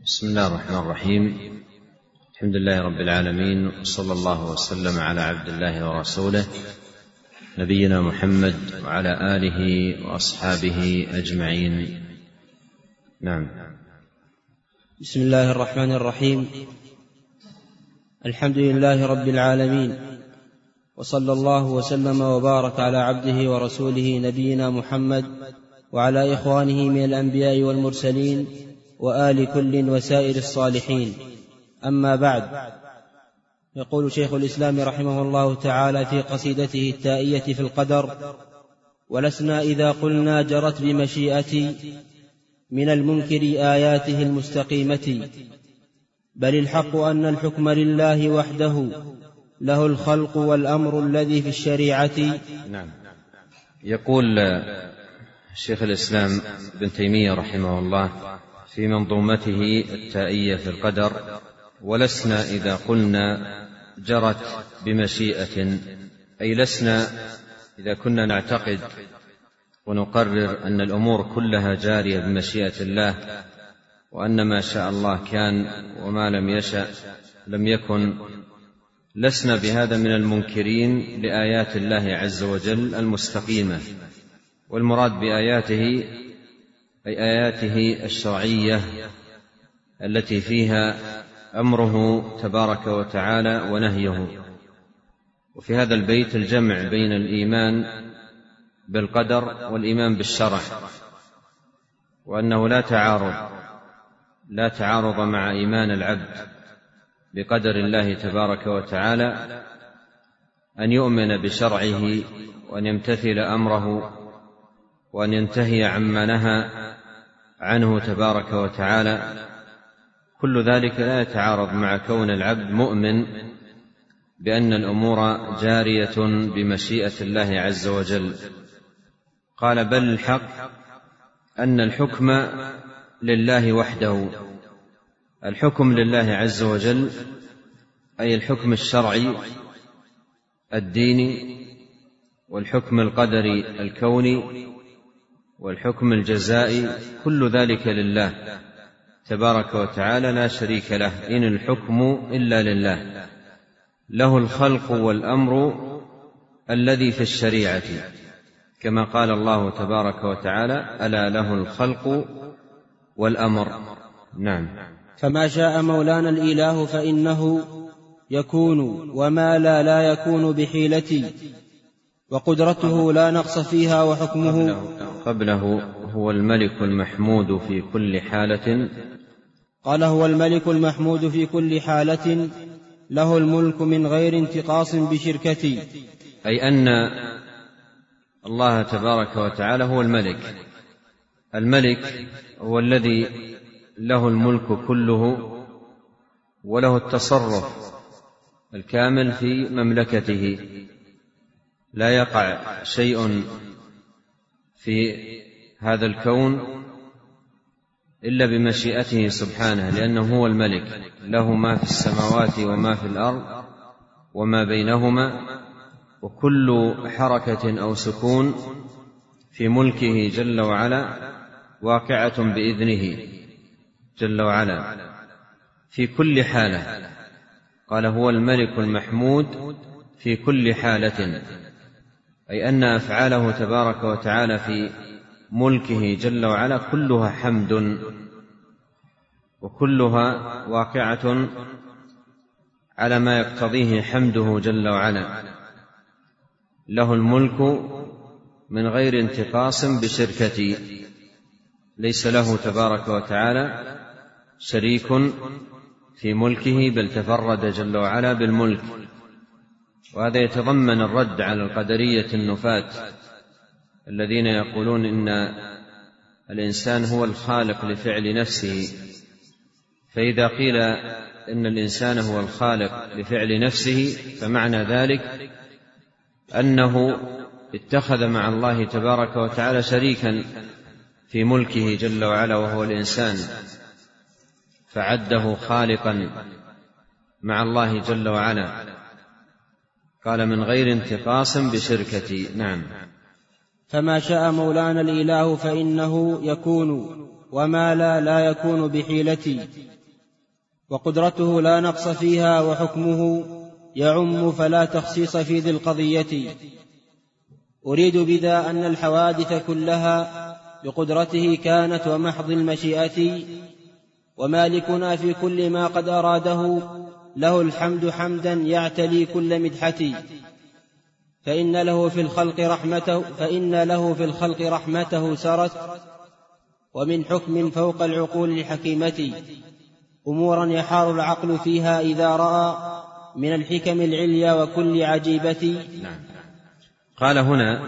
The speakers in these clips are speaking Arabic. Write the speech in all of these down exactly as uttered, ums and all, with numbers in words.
بسم الله الرحمن الرحيم. الحمد لله رب العالمين، وصلى الله وسلم على عبد الله ورسوله نبينا محمد وعلى آله وأصحابه أجمعين. نعم. بسم الله الرحمن الرحيم. الحمد لله رب العالمين، وصلى الله وسلم وبارك على عبده ورسوله نبينا محمد وعلى إخوانه من الأنبياء والمرسلين وآل كل وسائر الصالحين. أما بعد، يقول شيخ الإسلام رحمه الله تعالى في قصيدته التائية في القدر: ولسنا إذا قلنا جرت بمشيئتي من المنكر آياته المستقيمة، بل الحق أن الحكم لله وحده، له الخلق والأمر الذي في الشريعة. نعم. يقول شيخ الإسلام ابن تيمية رحمه الله في منظومته التائية في القدر: ولسنا إذا قلنا جرت بمشيئة، أي لسنا إذا كنا نعتقد ونقرر أن الأمور كلها جارية بمشيئة الله، وأن ما شاء الله كان وما لم يشأ لم يكن، لسنا بهذا من المنكرين لآيات الله عز وجل المستقيمة. والمراد بآياته أي آياته الشرعية التي فيها أمره تبارك وتعالى ونهيه. وفي هذا البيت الجمع بين الإيمان بالقدر والإيمان بالشرع، وأنه لا تعارض لا تعارض مع إيمان العبد بقدر الله تبارك وتعالى أن يؤمن بشرعه وأن يمتثل أمره وأن ينتهي عما نهى عنه تبارك وتعالى. كل ذلك لا يتعارض مع كون العبد مؤمن بأن الأمور جارية بمشيئة الله عز وجل. قال: بل الحق أن الحكم لله وحده. الحكم لله عز وجل أي الحكم الشرعي الديني، والحكم القدري الكوني، والحكم الجزائي، كل ذلك لله تبارك وتعالى لا شريك له، إن الحكم إلا لله، له الخلق والأمر الذي في الشريعة، كما قال الله تبارك وتعالى: ألا له الخلق والأمر. نعم. فما شاء مولانا الإله فإنه يكون، وما لا لا يكون بحيلتي، وقدرته لا نقص فيها، وحكمه قبله هو الملك المحمود في كل حالة. قال: هو الملك المحمود في كل حالة، له الملك من غير انتقاص بشركتي. أي أن الله تبارك وتعالى هو الملك. الملك هو الذي له الملك كله، وله التصرف الكامل في مملكته، لا يقع شيء في هذا الكون إلا بمشيئته سبحانه، لأنه هو الملك، له ما في السماوات وما في الأرض وما بينهما، وكل حركة أو سكون في ملكه جل وعلا واقعة بإذنه جل وعلا في كل حالة. قال: هو الملك المحمود في كل حالة، أي أن أفعاله تبارك وتعالى في ملكه جل وعلا كلها حمد، وكلها واقعة على ما يقتضيه حمده جل وعلا. له الملك من غير انتقاص بشركتي، ليس له تبارك وتعالى شريك في ملكه، بل تفرد جل وعلا بالملك. وهذا يتضمن الرد على القدرية النفاة الذين يقولون إن الإنسان هو الخالق لفعل نفسه. فإذا قيل إن الإنسان هو الخالق لفعل نفسه، فمعنى ذلك أنه اتخذ مع الله تبارك وتعالى شريكا في ملكه جل وعلا، وهو الإنسان، فعده خالقا مع الله جل وعلا. قال: من غير انتقاص بشركتي. نعم. فما شاء مولانا الإله فإنه يكون، وما لا لا يكون بحيلتي، وقدرته لا نقص فيها، وحكمه يعم فلا تخصيص في ذي القضية. أريد بذا أن الحوادث كلها بقدرته كانت ومحض المشيئة، ومالكنا في كل ما قد أراده له الحمد حمدا يعتلي كل مدحة، فإن له في الخلق رحمته فإن له في الخلق رحمته سرت، ومن حكم فوق العقول الحكيمة أمورا يحار العقل فيها إذا رأى من الحكم العليا وكل عجيبة. نعم. قال هنا: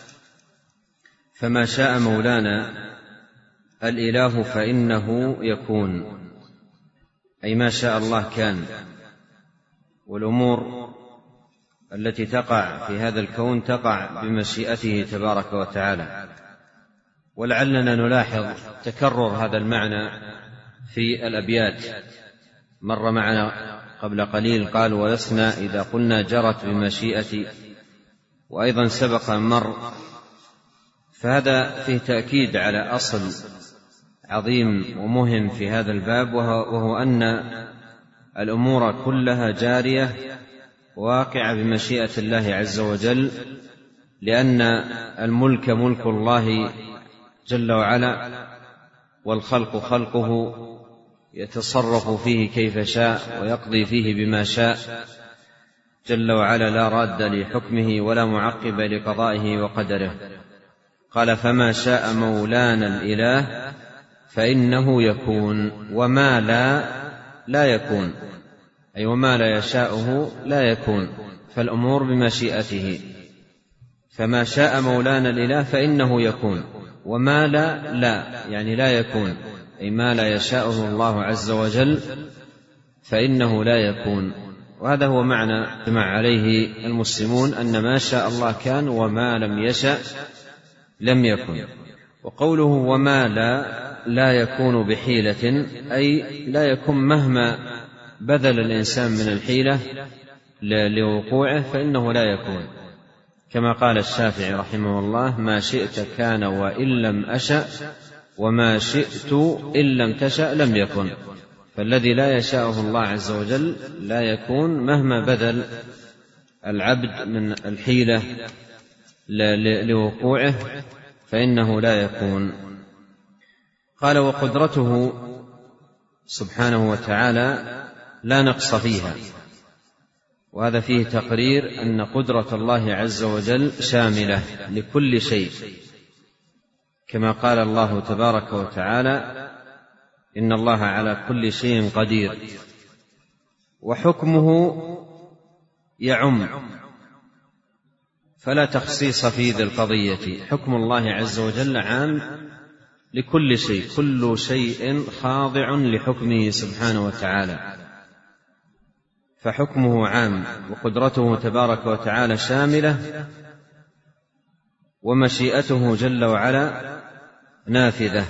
فما شاء مولانا الإله فإنه يكون، أي ما شاء الله كان، والأمور التي تقع في هذا الكون تقع بمشيئته تبارك وتعالى. ولعلنا نلاحظ تكرر هذا المعنى في الأبيات. مر معنا قبل قليل قال: ولسنا إذا قلنا جرت بمشيئتي، وأيضا سبق مر. فهذا فيه تأكيد على أصل عظيم ومهم في هذا الباب، وهو أن الأمور كلها جارية واقعة بمشيئة الله عز وجل، لأن الملك ملك الله جل وعلا، والخلق خلقه يتصرف فيه كيف شاء ويقضي فيه بما شاء جل وعلا، لا راد لحكمه ولا معقب لقضائه وقدره. قال: فما شاء مولانا الإله فإنه يكون، وما لا لا يكون، أي وما لا يشاءه لا يكون، فالأمور بمشيئته. فما شاء مولانا الإله فإنه يكون، وما لا لا يعني لا يكون، أي ما لا يشاءه الله عز وجل فإنه لا يكون. وهذا هو معنى اجمع عليه المسلمون، أن ما شاء الله كان وما لم يشأ لم يكن. وقوله وما لا لا يكون بحيلة، أي لا يكون مهما بذل الإنسان من الحيلة لوقوعه فإنه لا يكون، كما قال الشافعي رحمه الله: ما شئت كان وإن لم أشأ، وما شئت إن لم تشأ لم يكن. فالذي لا يشاءه الله عز وجل لا يكون مهما بذل العبد من الحيلة لوقوعه فإنه لا يكون. قال: وقدرته سبحانه وتعالى لا نقص فيها. وهذا فيه تقرير أن قدرة الله عز وجل شاملة لكل شيء، كما قال الله تبارك وتعالى: إن الله على كل شيء قدير. وحكمه يعم فلا تخصيص في ذي القضية. حكم الله عز وجل عام لكل شيء، كل شيء خاضع لحكمه سبحانه وتعالى، فحكمه عام، وقدرته تبارك وتعالى شاملة، ومشيئته جل وعلا نافذة.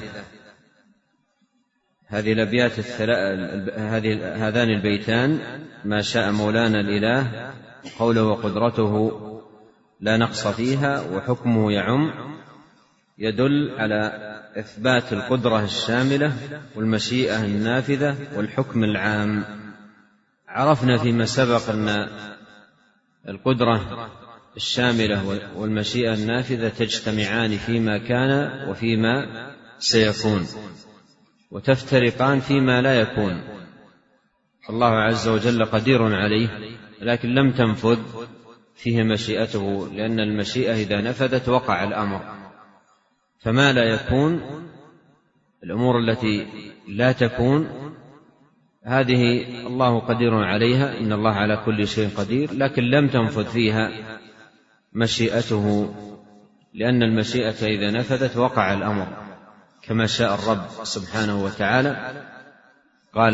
هذه الأبيات هذان البيتان: ما شاء مولانا الإله، قوله وقدرته لا نقص فيها، وحكمه يعم، يدل على إثبات القدرة الشاملة والمشيئة النافذة والحكم العام. عرفنا فيما سبق أن القدرة الشاملة والمشيئة النافذة تجتمعان فيما كان وفيما سيكون، وتفترقان فيما لا يكون. الله عز وجل قدير عليه، لكن لم تنفذ فيه مشيئته، لأن المشيئة إذا نفذت وقع الأمر. فما لا يكون، الأمور التي لا تكون، هذه الله قدير عليها، إن الله على كل شيء قدير، لكن لم تنفذ فيها مشيئته، لأن المشيئة إذا نفذت وقع الأمر كما شاء الرب سبحانه وتعالى. قال: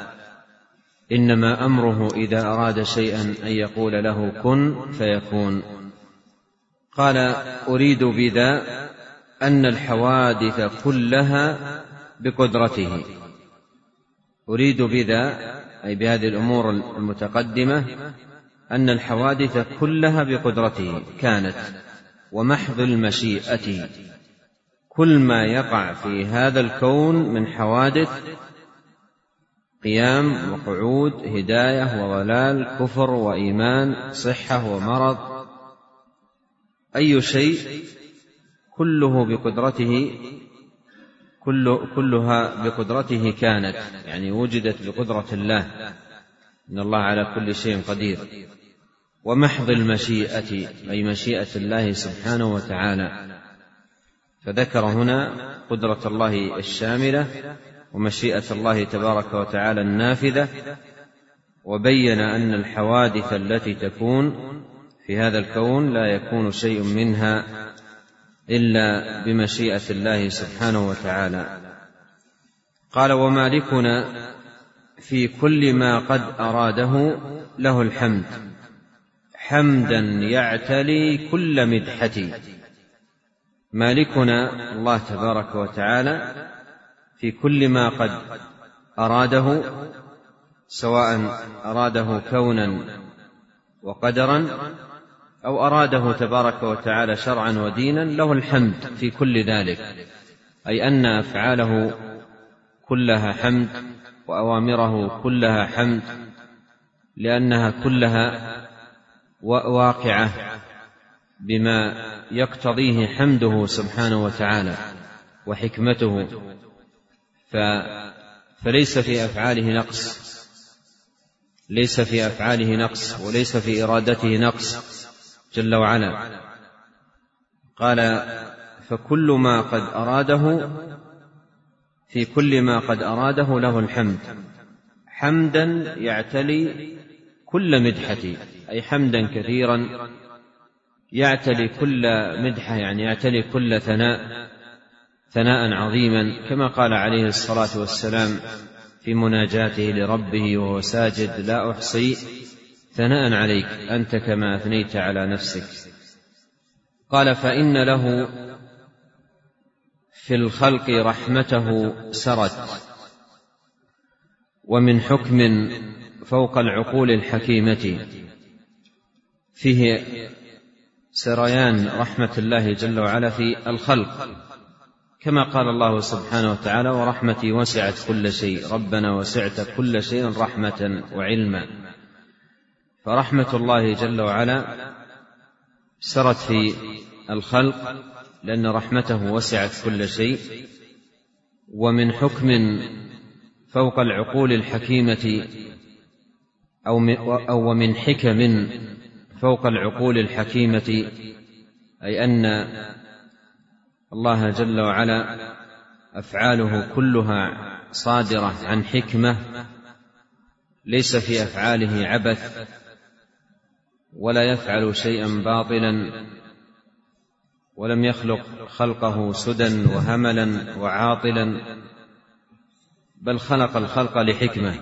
إنما أمره إذا أراد شيئا أن يقول له كن فيكون. قال: أريد بذا أن الحوادث كلها بقدرته. أريد بذا أي بهذه الأمور المتقدمة أن الحوادث كلها بقدرته كانت ومحض المشيئة. كل ما يقع في هذا الكون من حوادث قيام وقعود، هداية وضلال، كفر وإيمان، صحة ومرض، أي شيء كله بقدرته، كل كلها بقدرته كانت، يعني وجدت بقدرة الله، إن الله على كل شيء قدير. ومحض المشيئة أي مشيئة الله سبحانه وتعالى، فذكر هنا قدرة الله الشاملة ومشيئة الله تبارك وتعالى النافذة، وبين أن الحوادث التي تكون في هذا الكون لا يكون شيء منها إلا بمشيئة الله سبحانه وتعالى. قال: ومالكنا في كل ما قد أراده له الحمد حمدا يعتلي كل مدحة. مالكنا الله تبارك وتعالى في كل ما قد أراده، سواء أراده كونا وقدرا أو أراده تبارك وتعالى شرعا ودينا، له الحمد في كل ذلك، أي أن أفعاله كلها حمد وأوامره كلها حمد، لأنها كلها واقعة بما يقتضيه حمده سبحانه وتعالى وحكمته، فليس في أفعاله نقص، ليس في أفعاله نقص وليس في إرادته نقص جل وعلا. قال: فكل ما قد أراده في كل ما قد أراده له الحمد حمدا يعتلي كل مدحة، أي حمدا كثيرا يعتلي كل مدحة، يعني يعتلي كل ثناء ثناء عظيما، كما قال عليه الصلاة والسلام في مناجاته لربه وهو ساجد: لا أحصي ثناء عليك أنت كما أثنيت على نفسك. قال: فإن له في الخلق رحمته سرت، ومن حكم فوق العقول الحكيمة. فيه سريان رحمة الله جل وعلا في الخلق، كما قال الله سبحانه وتعالى: ورحمتي وسعت كل شيء. ربنا وسعت كل شيء رحمة وعلما. فرحمة الله جل وعلا سرت في الخلق لأن رحمته وسعت كل شيء. ومن حكم فوق العقول الحكيمة أو ومن حكم فوق العقول الحكيمة، أي أن الله جل وعلا أفعاله كلها صادرة عن حكمة، ليس في أفعاله عبث، ولا يفعل شيئا باطلا، ولم يخلق خلقه سدى وهملا وعاطلا، بل خلق الخلق لحكمة.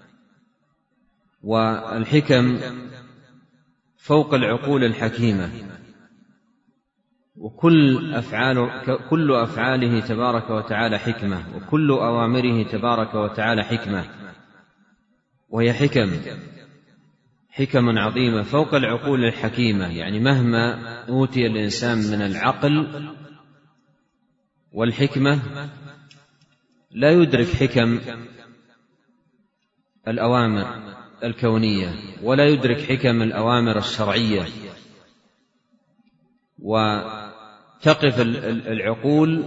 والحكم فوق العقول الحكيمة، وكل أفعال كل أفعاله تبارك وتعالى حكمة، وكل أوامره تبارك وتعالى حكمة، وهي حكم حكم عظيمة فوق العقول الحكيمة. يعني مهما أوتي الإنسان من العقل والحكمة لا يدرك حكم الأوامر الكونية، ولا يدرك حكم الأوامر الشرعية. وتقف العقول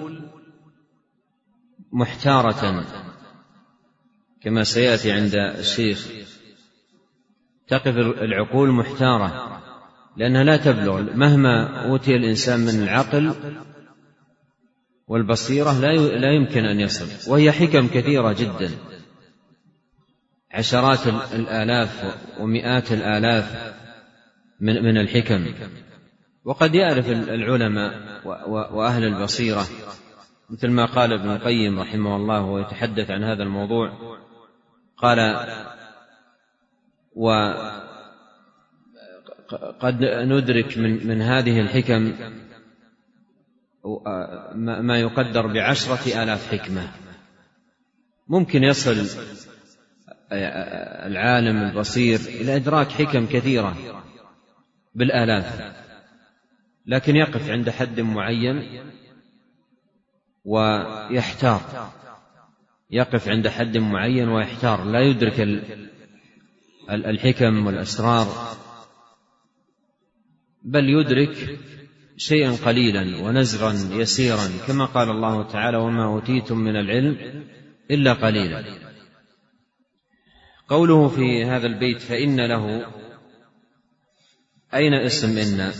محتارة كما سيأتي عند الشيخ، تقف العقول محتارة لأنها لا تبلغ، مهما أوتي الإنسان من العقل والبصيرة لا يمكن أن يصل. وهي حكم كثيرة جدا، عشرات الآلاف ومئات الآلاف من من الحكم. وقد يعرف العلماء وأهل البصيرة، مثل ما قال ابن القيم رحمه الله ويتحدث عن هذا الموضوع، قال: وقد ندرك من, من هذه الحكم ما يقدر بعشرة آلاف حكمة. ممكن يصل العالم البصير إلى إدراك حكم كثيرة بالآلاف، لكن يقف عند حد معين ويحتار يقف عند حد معين ويحتار، لا يدرك الحكم والأسرار، بل يدرك شيئا قليلا ونزرا يسيرا، كما قال الله تعالى: وما أوتيتم من العلم إلا قليلا. قوله في هذا البيت فإن له، أين اسم إن؟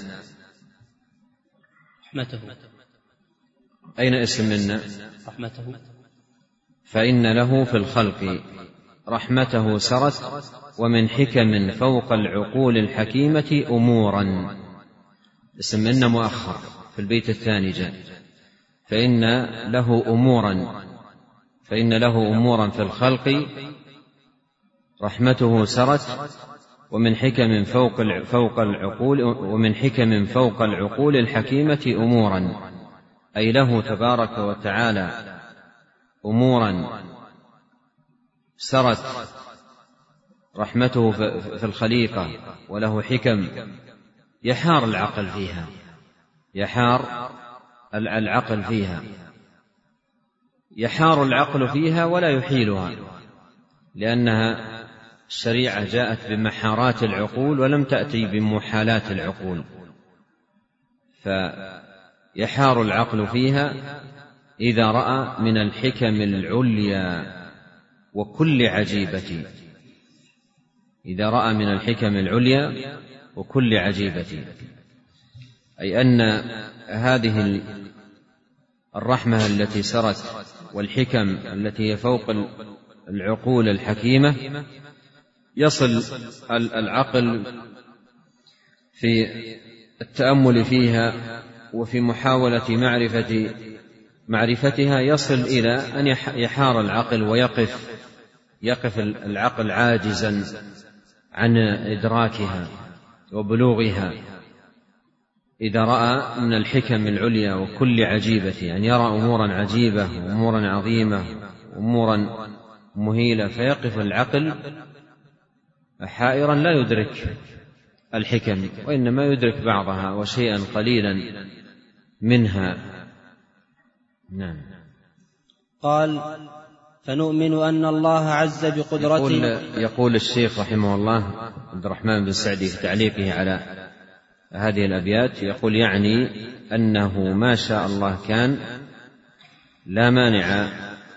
رحمته. أين اسم إن؟ رحمته. فإن له في الخلق رحمته سرت ومن حكم فوق العقول الحكيمة أمورا. اسم إن مؤخر في البيت الثاني جاء فإن له أمورا، فإن له أمورا في الخلق رحمته سرت ومن حكم فوق فوق العقول ومن حكم فوق العقول الحكيمة أمورا، أي له تبارك وتعالى أمورا سرت رحمته في الخليقة، وله حكم يحار العقل فيها، يحار العقل فيها يحار العقل فيها ولا يحيلها، لأنها الشريعة جاءت بمحارات العقول ولم تأتي بمحالات العقول، فيحار العقل فيها إذا رأى من الحكم العليا وكل عجيبة، إذا رأى من الحكم العليا وكل عجيبة، أي أن هذه الرحمة التي سرت والحكم التي هي فوق العقول الحكيمة يصل العقل في التأمل فيها وفي محاولة معرفة معرفتها، يصل إلى أن يحار العقل ويقف يقف العقل عاجزا عن إدراكها وبلوغها، إذا رأى من الحكم العليا وكل عجيبة، يعني يرى أمورا عجيبة وأمورا عظيمة وأمورا مهيلة، فيقف العقل حائرا لا يدرك الحكم، وإنما يدرك بعضها وشيئا قليلا منها. نعم. قال: فنؤمن أن الله عز بقدرته. يقول, يقول الشيخ رحمه الله عبد الرحمن بن سعدي في تعليقه على هذه الأبيات، يقول: يعني أنه ما شاء الله كان، لا مانع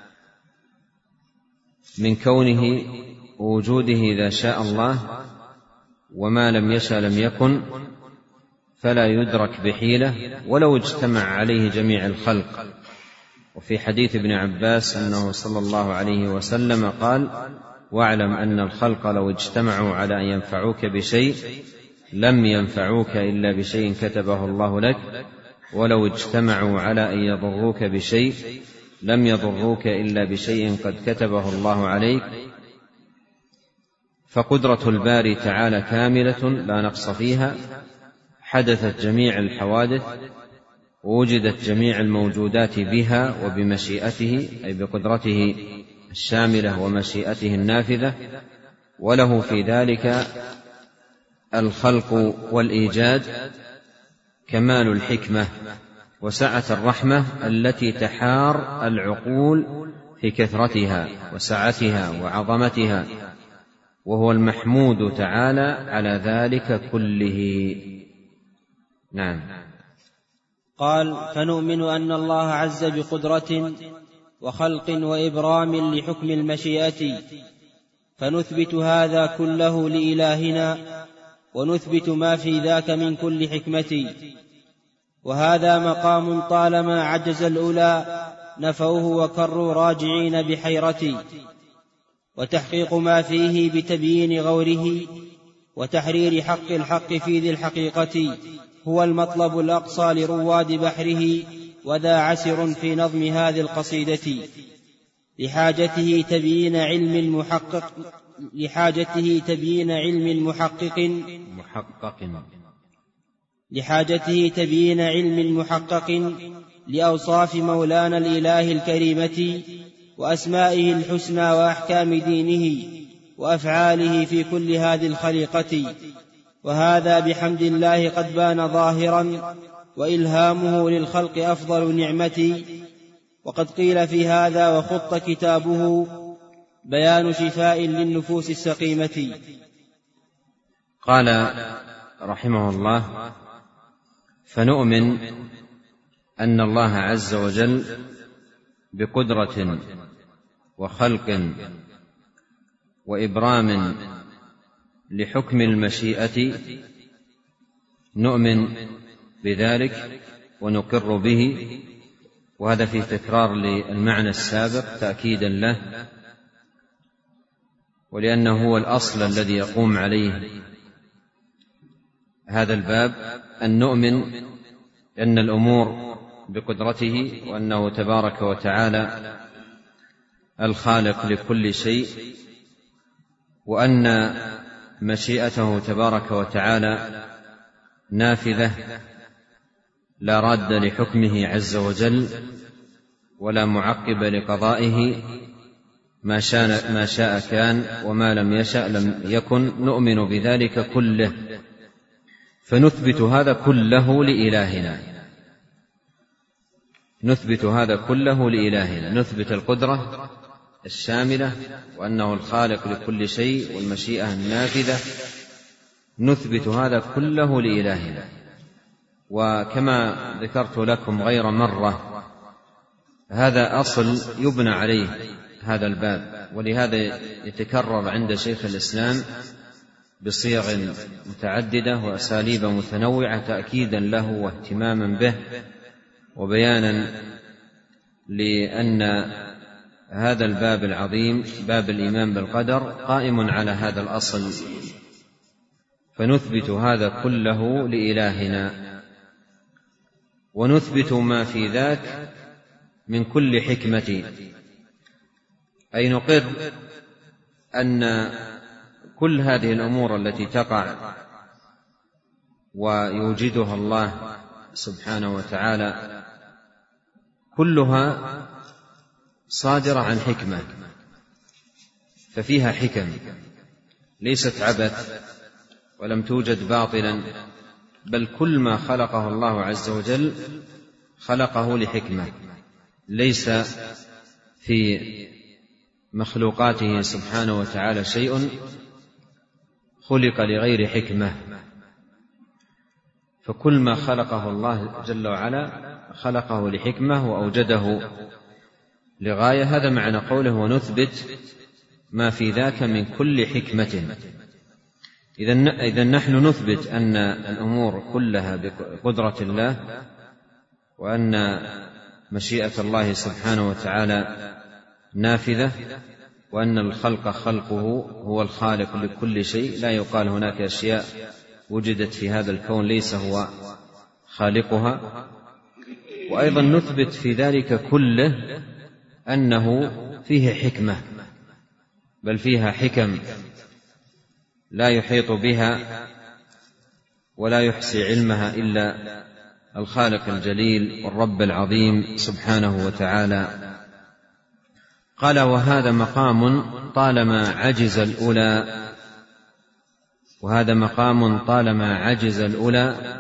من كونه ووجوده إذا شاء الله، وما لم يشاء لم يكن، فلا يدرك بحيلة ولو اجتمع عليه جميع الخلق. وفي حديث ابن عباس أنه صلى الله عليه وسلم قال: واعلم أن الخلق لو اجتمعوا على أن ينفعوك بشيء لم ينفعوك إلا بشيء كتبه الله لك، ولو اجتمعوا على أن يضروك بشيء لم يضروك إلا بشيء قد كتبه الله عليك. فقدرة الباري تعالى كاملة لا نقص فيها، حدثت جميع الحوادث ووجدت جميع الموجودات بها وبمشيئته، أي بقدرته الشاملة ومشيئته النافذة، وله في ذلك الخلق والإيجاد، كمال الحكمة وسعة الرحمة التي تحار العقول في كثرتها وسعتها وعظمتها، وهو المحمود تعالى على ذلك كله. نعم. قال: فنؤمن أن الله عز بقدرة وخلق وإبرام لحكم المشيئة، فنثبت هذا كله لإلهنا، ونثبت ما في ذاك من كل حكمة. وهذا مقام طالما عجز الأولى نفوه وكروا راجعين بحيرتي، وتحقيق ما فيه بتبيين غوره وتحرير حق الحق في ذي الحقيقة هو المطلب الأقصى لرواد بحره، وذا عسر في نظم هذه القصيدة، لحاجته تبيين علم المحقق لحاجته تبيين علم المحقق محقق لحاجته تبيين علم المحقق لأوصاف مولانا الإله الكريمة وأسمائه الحسنى وأحكام دينه وأفعاله في كل هذه الخليقة. وهذا بحمد الله قد بان ظاهرا، وإلهامه للخلق أفضل نعمة، وقد قيل في هذا وخط كتابه بيان شفاء للنفوس السقيمة. قال رحمه الله: فنؤمن أن الله عز وجل بقدرة وخلق وإبرام لحكم المشيئة نؤمن بذلك ونقر به، وهذا في تكرار للمعنى السابق تأكيدا له، ولأنه هو الأصل الذي يقوم عليه هذا الباب، أن نؤمن أن الأمور بقدرته، وأنه تبارك وتعالى الخالق لكل شيء، وأن مشيئته تبارك وتعالى نافذة لا راد لحكمه عز وجل ولا معقب لقضائه، ما شاء, ما شاء كان وما لم يشأ لم يكن. نؤمن بذلك كله، فنثبت هذا كله لإلهنا، نثبت هذا كله لإلهنا، نثبت القدرة الشاملة وأنه الخالق لكل شيء والمشيئة النافذة، نثبت هذا كله لإلهنا. وكما ذكرت لكم غير مرة، هذا أصل يبنى عليه هذا الباب، ولهذا يتكرر عند شيخ الإسلام بصيغ متعددة وأساليب متنوعة تأكيدا له واهتماما به، وبيانا لأن هذا الباب العظيم باب الإيمان بالقدر قائم على هذا الأصل. فنثبت هذا كله لإلهنا، ونثبت ما في ذاك من كل حكمة، أي نقر أن كل هذه الأمور التي تقع ويوجدها الله سبحانه وتعالى كلها صادرة عن حكمة، ففيها حكم ليست عبث ولم توجد باطلا، بل كل ما خلقه الله عز وجل خلقه لحكمة، ليس في مخلوقاته سبحانه وتعالى شيء خلق لغير حكمة، فكل ما خلقه الله جل وعلا خلقه لحكمة وأوجده لغاية. هذا معنى قوله ونثبت ما في ذاك من كل حكمة. إذن نحن نثبت أن الأمور كلها بقدرة الله، وأن مشيئة الله سبحانه وتعالى نافذة، وأن الخلق خلقه هو الخالق لكل شيء، لا يقال هناك أشياء وجدت في هذا الكون ليس هو خالقها. وأيضا نثبت في ذلك كله أنه فيه حكمة، بل فيها حكم لا يحيط بها ولا يحصي علمها إلا الخالق الجليل والرب العظيم سبحانه وتعالى. قال: وهذا مقام طالما عجز الأولى وهذا مقام طالما عجز الأولى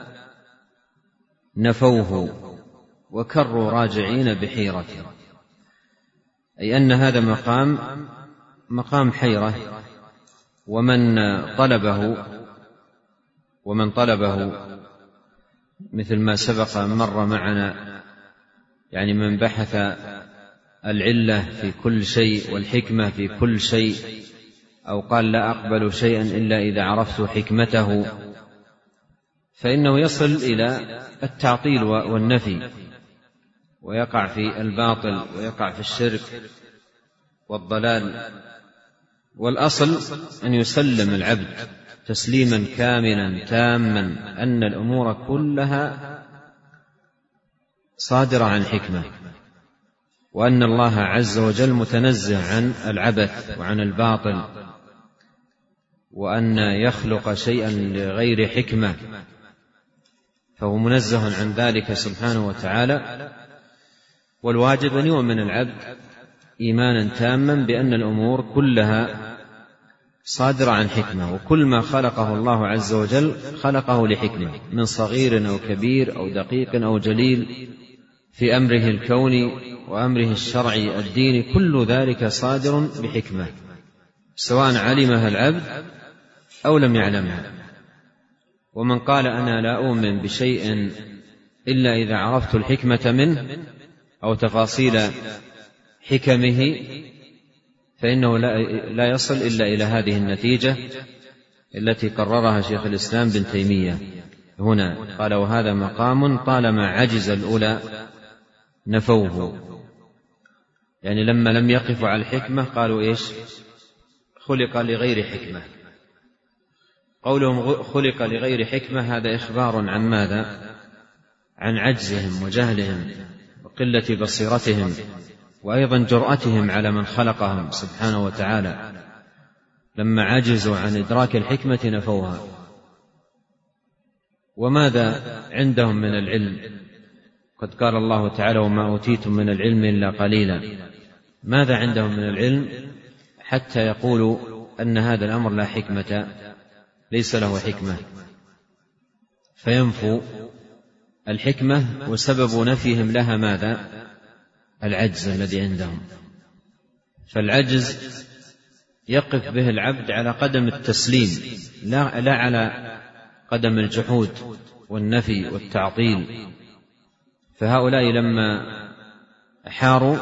نفوه وكروا راجعين بحيرته، أي أن هذا مقام مقام حيرة، ومن طلبه ومن طلبه مثل ما سبق مر معنا، يعني من بحث العلة في كل شيء والحكمة في كل شيء، أو قال لا أقبل شيئا إلا إذا عرفت حكمته، فإنه يصل إلى التعطيل والنفي، ويقع في الباطل ويقع في الشرك والضلال. والأصل أن يسلم العبد تسليما كاملا تاما أن الأمور كلها صادرة عن حكمة، وأن الله عز وجل متنزه عن العبث وعن الباطل، وأن يخلق شيئا لغير حكمة فهو منزه عن ذلك سبحانه وتعالى. والواجب أن يؤمن العبد إيمانا تاما بأن الأمور كلها صادرة عن حكمة، وكل ما خلقه الله عز وجل خلقه لحكمة، من صغير أو كبير أو دقيق أو جليل في أمره الكوني وأمره الشرعي الديني كل ذلك صادر بحكمة، سواء علمها العبد أو لم يعلمها. ومن قال أنا لا أؤمن بشيء إلا إذا عرفت الحكمة منه أو تفاصيل حكمه فإنه لا يصل إلا إلى هذه النتيجة التي قررها شيخ الإسلام بن تيمية هنا. قال وهذا مقام طالما عجز الأولى نفوه، يعني لما لم يقفوا على الحكمة قالوا إيش؟ خلق لغير حكمة. قولهم خلق لغير حكمة هذا إخبار عن ماذا؟ عن عجزهم وجهلهم وقلة بصيرتهم، وأيضا جرأتهم على من خلقهم سبحانه وتعالى. لما عجزوا عن إدراك الحكمة نفوها. وماذا عندهم من العلم؟ قد قال الله تعالى وما أوتيتم من العلم إلا قليلا. ماذا عندهم من العلم حتى يقولوا أن هذا الأمر لا حكمة، ليس له حكمة، فينفوا الحكمة، وسبب نفيهم لها ماذا؟ العجز الذي عندهم. فالعجز يقف به العبد على قدم التسليم، لا, لا على قدم الجحود والنفي والتعطيل. فهؤلاء لما حاروا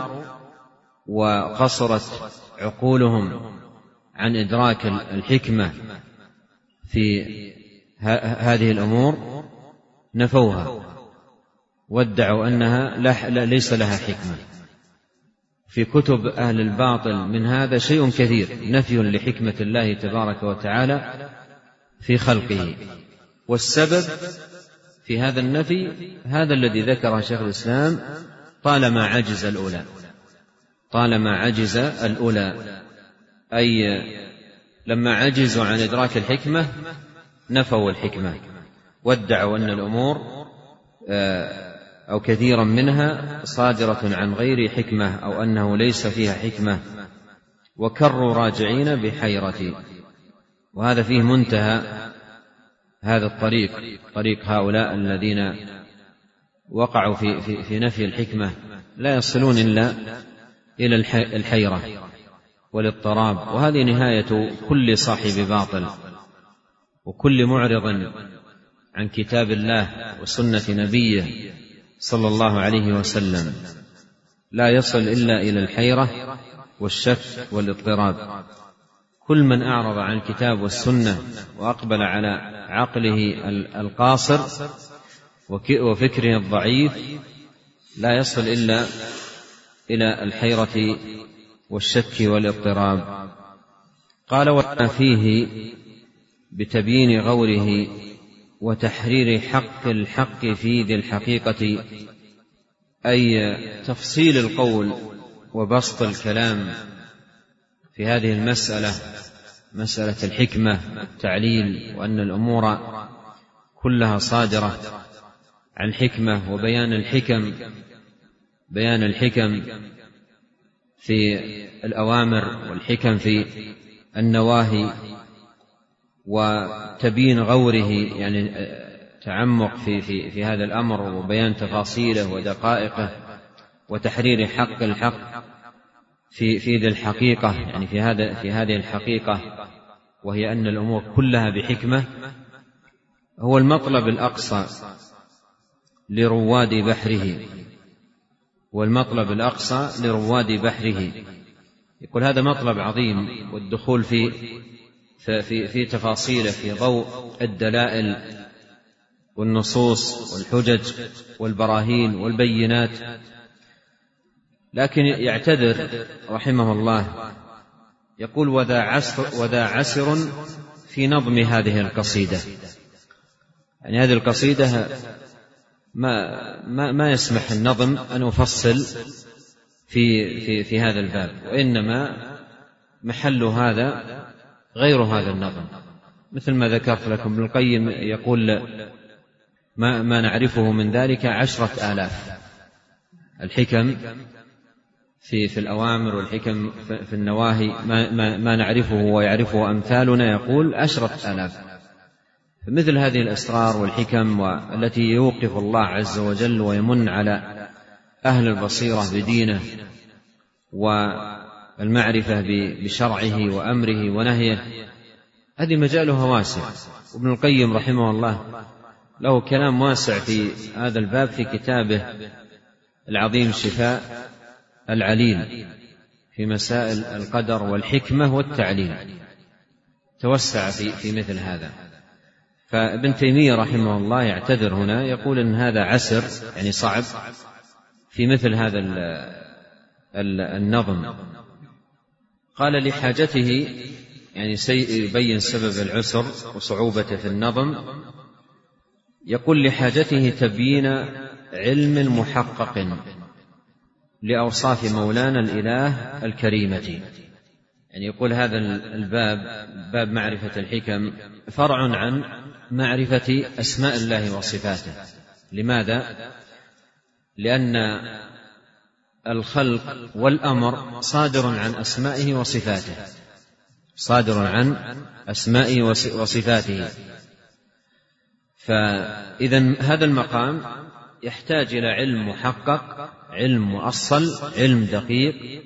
وقصرت عقولهم عن إدراك الحكمة في هذه الأمور نفوها وادعوا أنها ليس لها حكمة. في كتب أهل الباطل من هذا شيء كثير، نفي لحكمة الله تبارك وتعالى في خلقه. والسبب في هذا النفي هذا الذي ذكره شيخ الإسلام، طالما عجز الأولى طالما عجز الأولى أي لما عجزوا عن إدراك الحكمة نفوا الحكمة، وادعوا أن الأمور أو كثيرا منها صادرة عن غير حكمة، أو أنه ليس فيها حكمة، وكروا راجعين بحيرة. وهذا فيه منتهى هذا الطريق، طريق هؤلاء الذين وقعوا في, في, في نفي الحكمة، لا يصلون إلا إلى الحيرة والاضطراب. وهذه نهاية كل صاحب باطل وكل معرض عن كتاب الله وسنة نبيه صلى الله عليه وسلم، لا يصل إلا إلى الحيرة والشك والاضطراب. كل من أعرض عن الكتاب والسنة وأقبل على عقله القاصر وفكره الضعيف لا يصل إلا إلى الحيرة والشك والاضطراب. قال وما فيه بتبيين غوره وتحرير حق الحق في ذي الحقيقة، أي تفصيل القول وبسط الكلام في هذه المسألة، مسألة الحكمة والتعليل، وأن الأمور كلها صادرة عن حكمة، وبيان الحكم بيان الحكم في الأوامر والحكم في النواهي، وتبيين غوره يعني تعمق في, في, في هذا الأمر وبيان تفاصيله ودقائقه، وتحرير حق الحق في, في ذي الحقيقة، يعني في, هذا في هذه الحقيقة، وهي أن الأمور كلها بحكمة. هو المطلب الأقصى لرواد بحره والمطلب الأقصى لرواد بحره. يقول هذا مطلب عظيم، والدخول في في في تفاصيله في ضوء الدلائل والنصوص والحجج والبراهين والبينات. لكن يعتذر رحمه الله، يقول وذا عسر, وذا عسر في نظم هذه القصيدة. يعني هذه القصيدة ما, ما, ما يسمح النظم أن يفصل في, في, في هذا الباب، وإنما محل هذا غير هذا النظم. مثل ما ذكرت لكم، ابن القيم يقول ما, ما نعرفه من ذلك عشرة آلاف الحكم في, في الأوامر والحكم في النواهي، ما, ما, ما نعرفه ويعرفه أمثالنا، يقول عشرة آلاف. فمثل هذه الأسرار والحكم والتي يوقف الله عز وجل ويمن على أهل البصيرة بدينه والمعرفة بشرعه وأمره ونهيه، هذه مجالها واسع. وابن القيم رحمه الله له كلام واسع في هذا الباب في كتابه العظيم شفاء العليل في مسائل القدر والحكمة والتعليل، توسع في, في مثل هذا. فابن تيمية رحمه الله يعتذر هنا، يقول إن هذا عسر، يعني صعب في مثل هذا النظم. قال لحاجته، يعني سيبين سبب العسر وصعوبته في النظم، يقول لحاجته تبيين علم محقق لأوصاف مولانا الإله الكريمة. يعني يقول هذا الباب، باب معرفة الحكم، فرع عن معرفة أسماء الله وصفاته. لماذا؟ لأن الخلق والأمر صادر عن أسمائه وصفاته، صادر عن أسمائه وصفاته. فإذن هذا المقام يحتاج إلى علم محقق، علم مؤصل، علم دقيق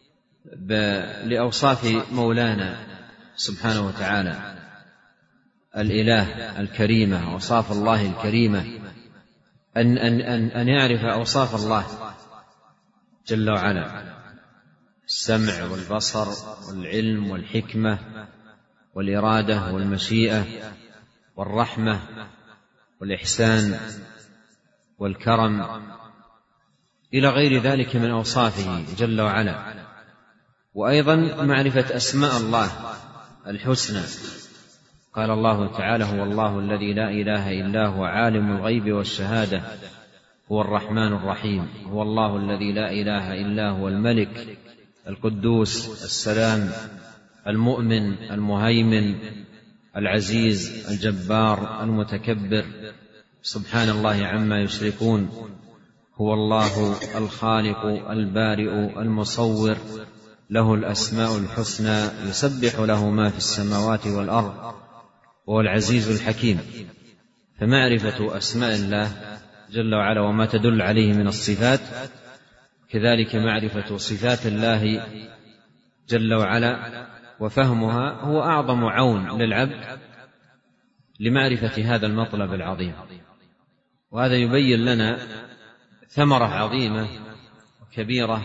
لأوصاف مولانا سبحانه وتعالى الإله الكريمة، أوصاف الله الكريمة، أن, أن, أن, أن يعرف أوصاف الله جل وعلا: السمع والبصر والعلم والحكمة والإرادة والمشيئة والرحمة والإحسان والكرم إلى غير ذلك من أوصافه جل وعلا. وأيضا معرفة أسماء الله الحسنى. قال الله تعالى: هو الله الذي لا إله إلا هو عالم الغيب والشهادة هو الرحمن الرحيم. هو الله الذي لا إله إلا هو الملك القدوس السلام المؤمن المهيمن العزيز الجبار المتكبر سبحان الله عما يشركون. هو الله الخالق البارئ المصور له الأسماء الحسنى يسبح له ما في السماوات والأرض وهو العزيز الحكيم. فمعرفة أسماء الله جل وعلا وما تدل عليه من الصفات، كذلك معرفة صفات الله جل وعلا وفهمها هو أعظم عون للعبد لمعرفة هذا المطلب العظيم. وهذا يبين لنا ثمرة عظيمة وكبيرة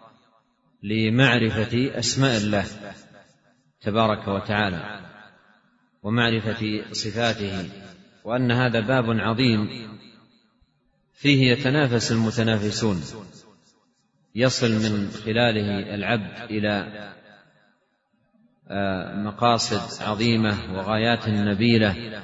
لمعرفة أسماء الله تبارك وتعالى ومعرفة صفاته، وأن هذا باب عظيم فيه يتنافس المتنافسون، يصل من خلاله العبد إلى مقاصد عظيمة وغايات نبيلة،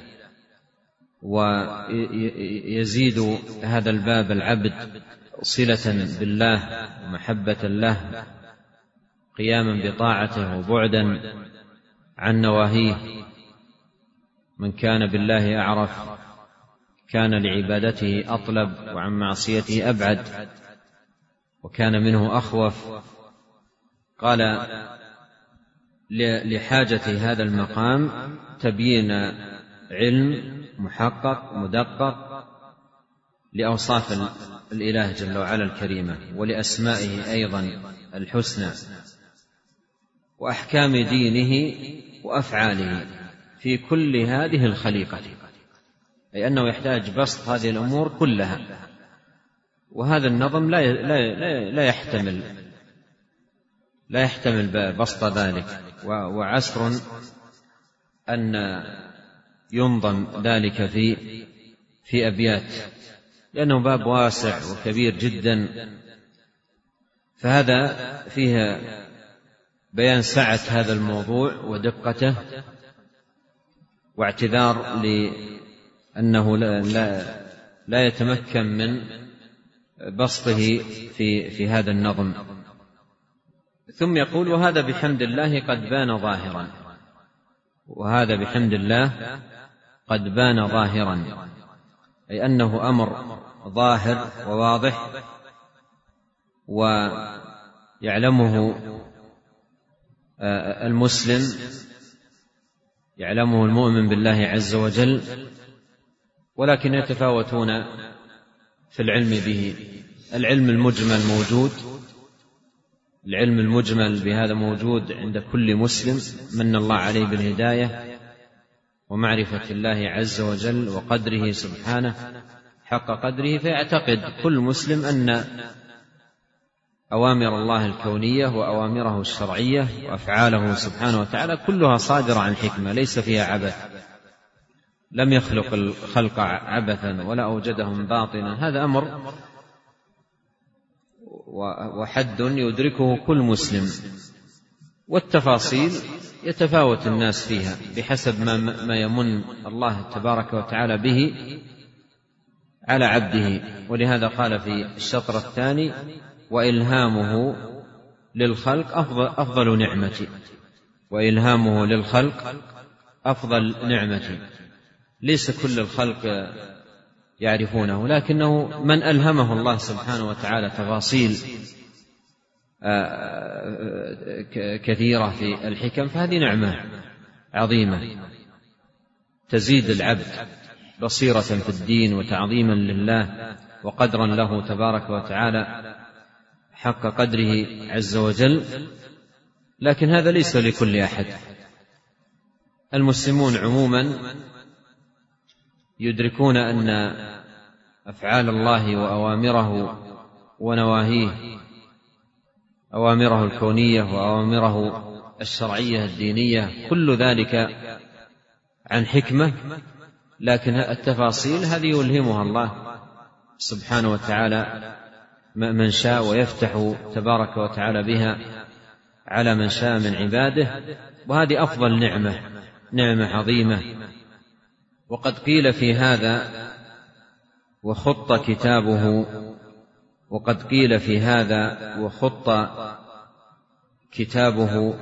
ويزيد هذا الباب العبد صلة بالله ومحبة له، قياما بطاعته وبعدا عن نواهيه. من كان بالله أعرف كان لعبادته أطلب وعن معصيته أبعد وكان منه أخوف. قال لحاجة هذا المقام تبيين علم محقق مدقق لأوصاف الإله جل وعلا الكريمة ولأسمائه أيضا الحسنى وأحكام دينه وأفعاله في كل هذه الخليقة، أي أنه يحتاج بسط هذه الأمور كلها. وهذا النظم لا لا لا يحتمل لا يحتمل بسط ذلك، وعسر أن ينظم ذلك في في أبيات، لأنه باب واسع وكبير جدا. فهذا فيه بيان سعة هذا الموضوع ودقته، واعتذار لأنه لا, لا, لا يتمكن من بسطه في, في هذا النظم. ثم يقول: وهذا بحمد الله قد بان ظاهرا. وهذا بحمد الله قد بان ظاهرا، أي أنه أمر ظاهر وواضح ويعلمه المسلم، يعلمه المؤمن بالله عز وجل، ولكن يتفاوتون في العلم به. العلم المجمل موجود، العلم المجمل بهذا موجود عند كل مسلم، من الله عليه بالهداية ومعرفة الله عز وجل وقدره سبحانه حق قدره، فيعتقد كل مسلم أن أوامر الله الكونية وأوامره الشرعية وأفعاله سبحانه وتعالى كلها صادرة عن حكمة ليس فيها عبث، لم يخلق الخلق عبثا ولا أوجدهم باطنا. هذا أمر وحد يدركه كل مسلم، والتفاصيل يتفاوت الناس فيها بحسب ما يمن الله تبارك وتعالى به على عبده. ولهذا قال في الشطر الثاني: وإلهامه للخلق أفضل, أفضل نعمة، وإلهامه للخلق أفضل نعمة. ليس كل الخلق يعرفونه، لكنه من ألهمه الله سبحانه وتعالى تفاصيل كثيرة في الحكم، فهذه نعمة عظيمة تزيد العبد بصيرة في الدين وتعظيما لله وقدرا له تبارك وتعالى حق قدره عز وجل. لكن هذا ليس لكل أحد. المسلمون عموما يدركون أن أفعال الله وأوامره ونواهيه، أوامره الكونية وأوامره الشرعية الدينية، كل ذلك عن حكمة، لكن التفاصيل هذه يلهمها الله سبحانه وتعالى من شاء، ويفتح تبارك وتعالى بها على من شاء من عباده، وهذه أفضل نعمة، نعمة عظيمة. وقد قيل في هذا وخط كتابه وقد قيل في هذا وخط كتابه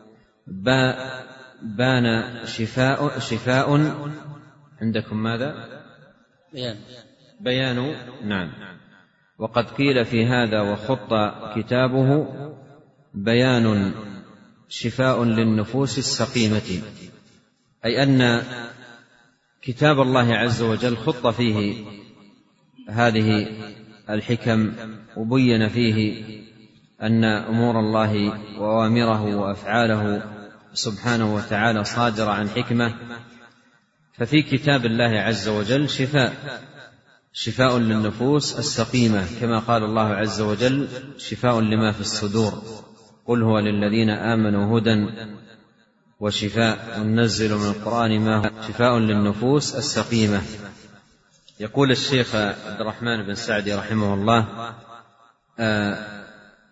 بان شفاء شفاء عندكم ماذا؟ بيان بيان نعم. وقد قيل في هذا وخط كتابه بيان شفاء للنفوس السقيمة، أي أن كتاب الله عز وجل خط فيه هذه الحكم، وبين فيه أن أمور الله وأوامره وأفعاله سبحانه وتعالى صادرة عن حكمة. ففي كتاب الله عز وجل شفاء شفاء للنفوس السقيمة، كما قال الله عز وجل: شفاء لما في الصدور، قل هو للذين آمنوا هدى وشفاء، وننزل من القرآن ما هو شفاء للنفوس السقيمة. يقول الشيخ عبد الرحمن بن سعدي رحمه الله: آه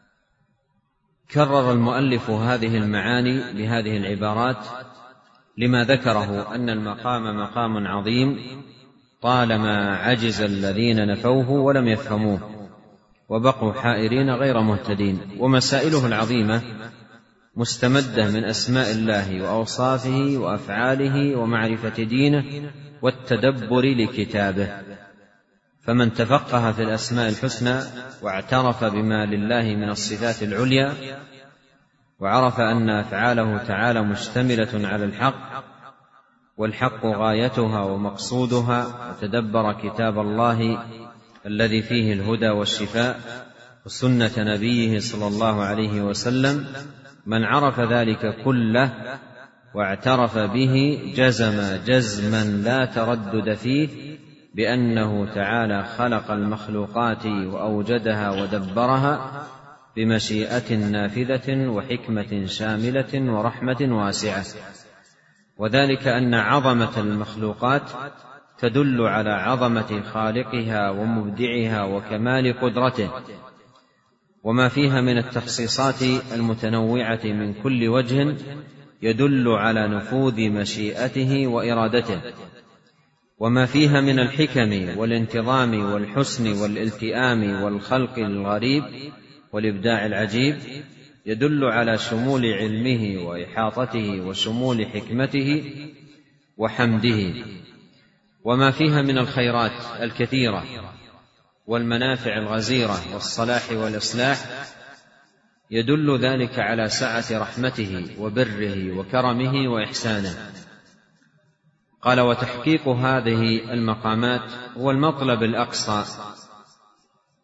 كرر المؤلف هذه المعاني بهذه العبارات لما ذكره أن المقام مقام عظيم طالما عجز الذين نفوه ولم يفهموه وبقوا حائرين غير مهتدين. ومسائله العظيمة مستمدة من أسماء الله وأوصافه وأفعاله ومعرفة دينه والتدبر لكتابه. فمن تفقه في الأسماء الحسنى واعترف بما لله من الصفات العليا، وعرف أن أفعاله تعالى مشتملة على الحق والحق غايتها ومقصودها، وتدبر كتاب الله الذي فيه الهدى والشفاء وسنة نبيه صلى الله عليه وسلم، من عرف ذلك كله واعترف به جزم جزما لا تردد فيه بأنه تعالى خلق المخلوقات وأوجدها ودبرها بمشيئة نافذة وحكمة شاملة ورحمة واسعة. وذلك أن عظمة المخلوقات تدل على عظمة خالقها ومبدعها وكمال قدرته، وما فيها من التخصيصات المتنوعة من كل وجه يدل على نفوذ مشيئته وإرادته، وما فيها من الحكم والانتظام والحسن والالتئام والخلق الغريب والإبداع العجيب يدل على شمول علمه وإحاطته وشمول حكمته وحمده، وما فيها من الخيرات الكثيرة والمنافع الغزيرة والصلاح والإصلاح يدل ذلك على سعة رحمته وبره وكرمه وإحسانه. قال: وتحقيق هذه المقامات هو المطلب الأقصى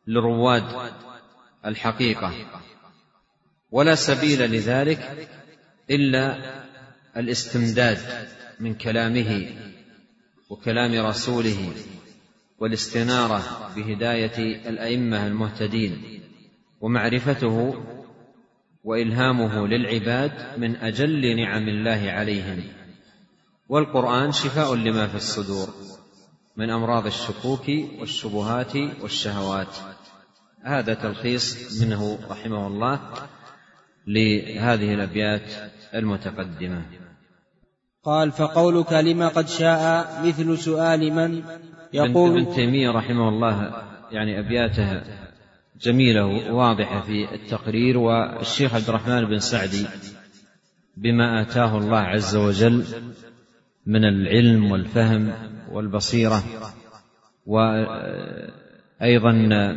لرواد الحقيقة، ولا سبيل لذلك إلا الاستمداد من كلامه وكلام رسوله والاستنارة بهداية الأئمة المهتدين ومعرفته وإلهامه للعباد من أجل نعم الله عليهم. والقرآن شفاء لما في الصدور من أمراض الشكوك والشبهات والشهوات. هذا تلخيص منه رحمه الله لهذه الأبيات المتقدمة. قال: فقولك لما قد شاء مثل سؤال من يقول. ابن تيمية رحمه الله يعني أبياته جميلة وواضحة في التقرير. والشيخ عبد الرحمن بن سعدي بما آتاه الله عز وجل من العلم والفهم والبصيرة، وأيضا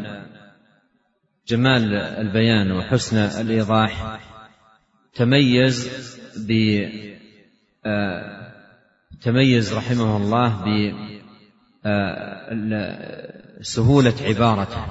جمال البيان وحسن الإيضاح، تميز ب تميز رحمه الله بسهولة عبارته،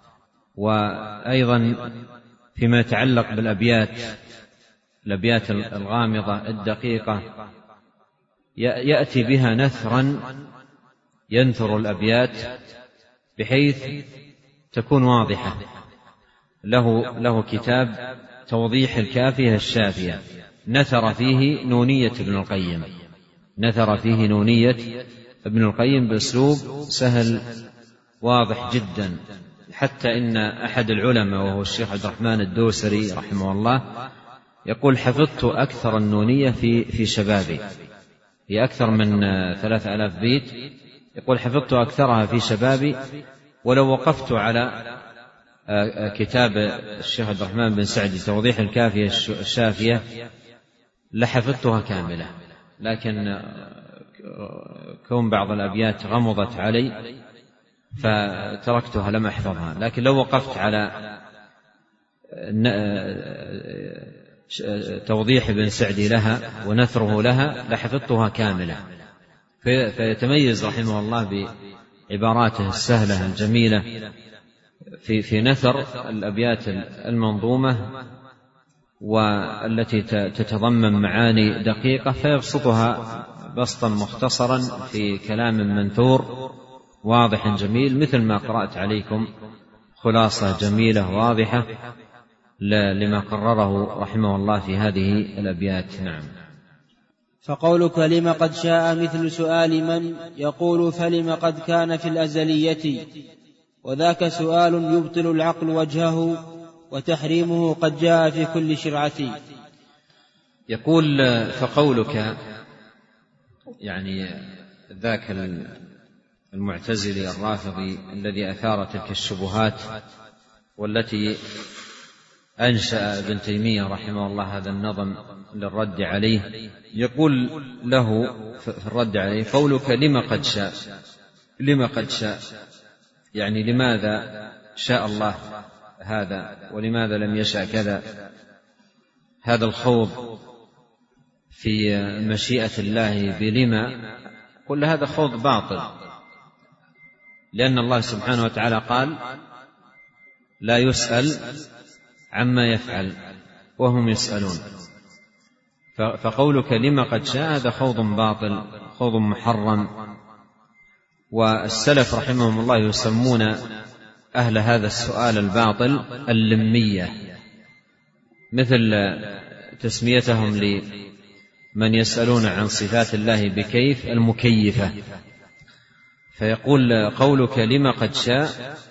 وأيضا فيما يتعلق بالأبيات الأبيات الغامضة الدقيقة يأتي بها نثرا ينثر الأبيات بحيث تكون واضحة. له, له كتاب توضيح الكافية الشافية، نثر فيه نونية ابن القيم نثر فيه نونية ابن القيم بأسلوب سهل واضح جدا، حتى إن أحد العلماء وهو الشيخ عبد الرحمن الدوسري رحمه الله يقول: حفظت أكثر النونية في في شبابي، هي أكثر من ثلاثة آلاف بيت، يقول: حفظت أكثرها في شبابي، ولو وقفت على كتاب الشيخ عبد الرحمن بن سعدي توضيح الكافية الشافية لحفظتها كاملة، لكن كون بعض الأبيات غمضت علي فتركتها لم أحفظها. لكن لو وقفت على توضيح ابن سعدي لها ونثره لها لحفظتها كاملة. فيتميز رحمه الله بعباراته السهلة الجميلة في في نثر الأبيات المنظومة والتي تتضمن معاني دقيقة، فيبسطها بسطا مختصرا في كلام منثور واضح جميل، مثل ما قرأت عليكم خلاصة جميلة واضحة لما قرره رحمه الله في هذه الأبيات. نعم. فقولك لما قد شاء مثل سؤال من يقول فلم قد كان في الأزلية، وذاك سؤال يبطل العقل وجهه، وتحريمه قد جاء في كل شرعة. يقول: فقولك يعني ذاك المعتزلي الرافضي الذي أثار تلك الشبهات والتي أنشأ ابن تيمية رحمه الله هذا النظم للرد عليه، يقول له في الرد عليه: قولك لما قد شاء، لما قد شاء يعني لماذا شاء الله هذا ولماذا لم يشاء كذا؟ هذا الخوض في مشيئة الله بلما، قل هذا خوض باطل، لأن الله سبحانه وتعالى قال: لا يسأل عما يفعل وهم يسألون. فقولك لما قد شاء هذا خوض باطل، خوض محرم. والسلف رحمهم الله يسمون أهل هذا السؤال الباطل اللمية، مثل تسميتهم لمن يسألون عن صفات الله بكيف المكيفة. فيقول: قولك لما قد شاء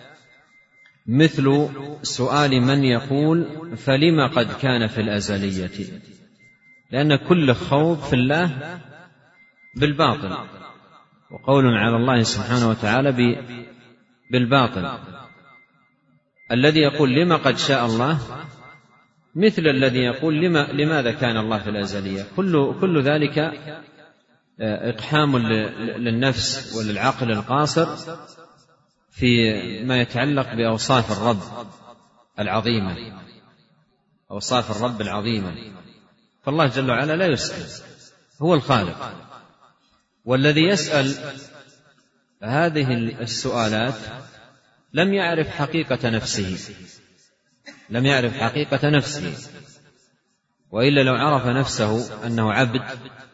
مثل سؤال من يقول فلما قد كان في الأزلية، لأن كل خوض في الله بالباطل، وقول على الله سبحانه وتعالى بالباطل. الذي يقول لما قد شاء الله مثل الذي يقول لما لماذا كان الله في الأزلية. كل, كل ذلك إقحام للنفس وللعقل القاصر في ما يتعلق بأوصاف الرب العظيمة، أوصاف الرب العظيمة. فالله جل وعلا لا يسأل، هو الخالق. والذي يسأل هذه السؤالات لم يعرف حقيقة نفسه، لم يعرف حقيقة نفسه، وإلا لو عرف نفسه أنه عبد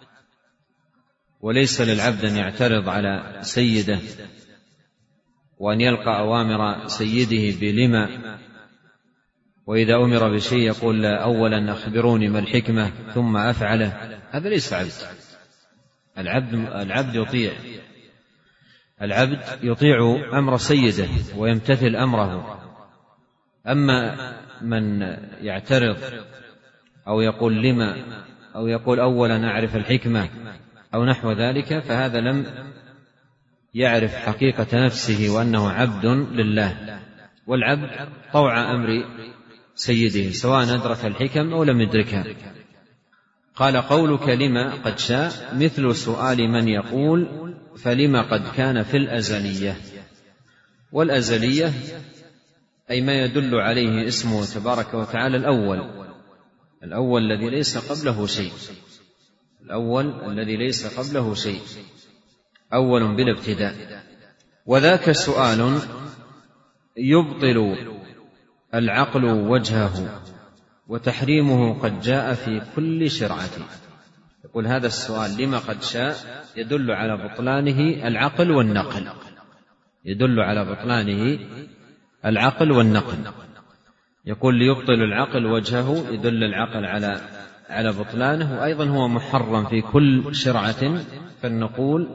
وليس للعبد أن يعترض على سيده وأن يلقى أوامر سيده بلما، وإذا أمر بشيء يقول أولا أخبروني ما الحكمة ثم أفعله، هذا ليس عبد. العبد العبد يطيع العبد يطيع أمر سيده ويمتثل أمره. أما من يعترض أو يقول لما أو يقول أولا أعرف الحكمة أو نحو ذلك، فهذا لم يعرف حقيقة نفسه وأنه عبد لله. والعبد طوع أمر سيده سواء أدرك الحكم أو لم يدركها. قال قولك لما قد شاء مثل سؤال من يقول فلما قد كان في الأزلية. والأزلية أي ما يدل عليه اسمه تبارك وتعالى الأول، الأول الذي ليس قبله شيء، الأول الذي ليس قبله شيء، أول بلا ابتداء. وذاك سؤال يبطل العقل وجهه وتحريمه قد جاء في كل شرعة. يقول هذا السؤال لما قد شاء يدل على بطلانه العقل والنقل، يدل على بطلانه العقل والنقل. يقول ليبطل العقل وجهه، يدل العقل على على بطلانه، وأيضا هو محرم في كل شرعة. فالنقول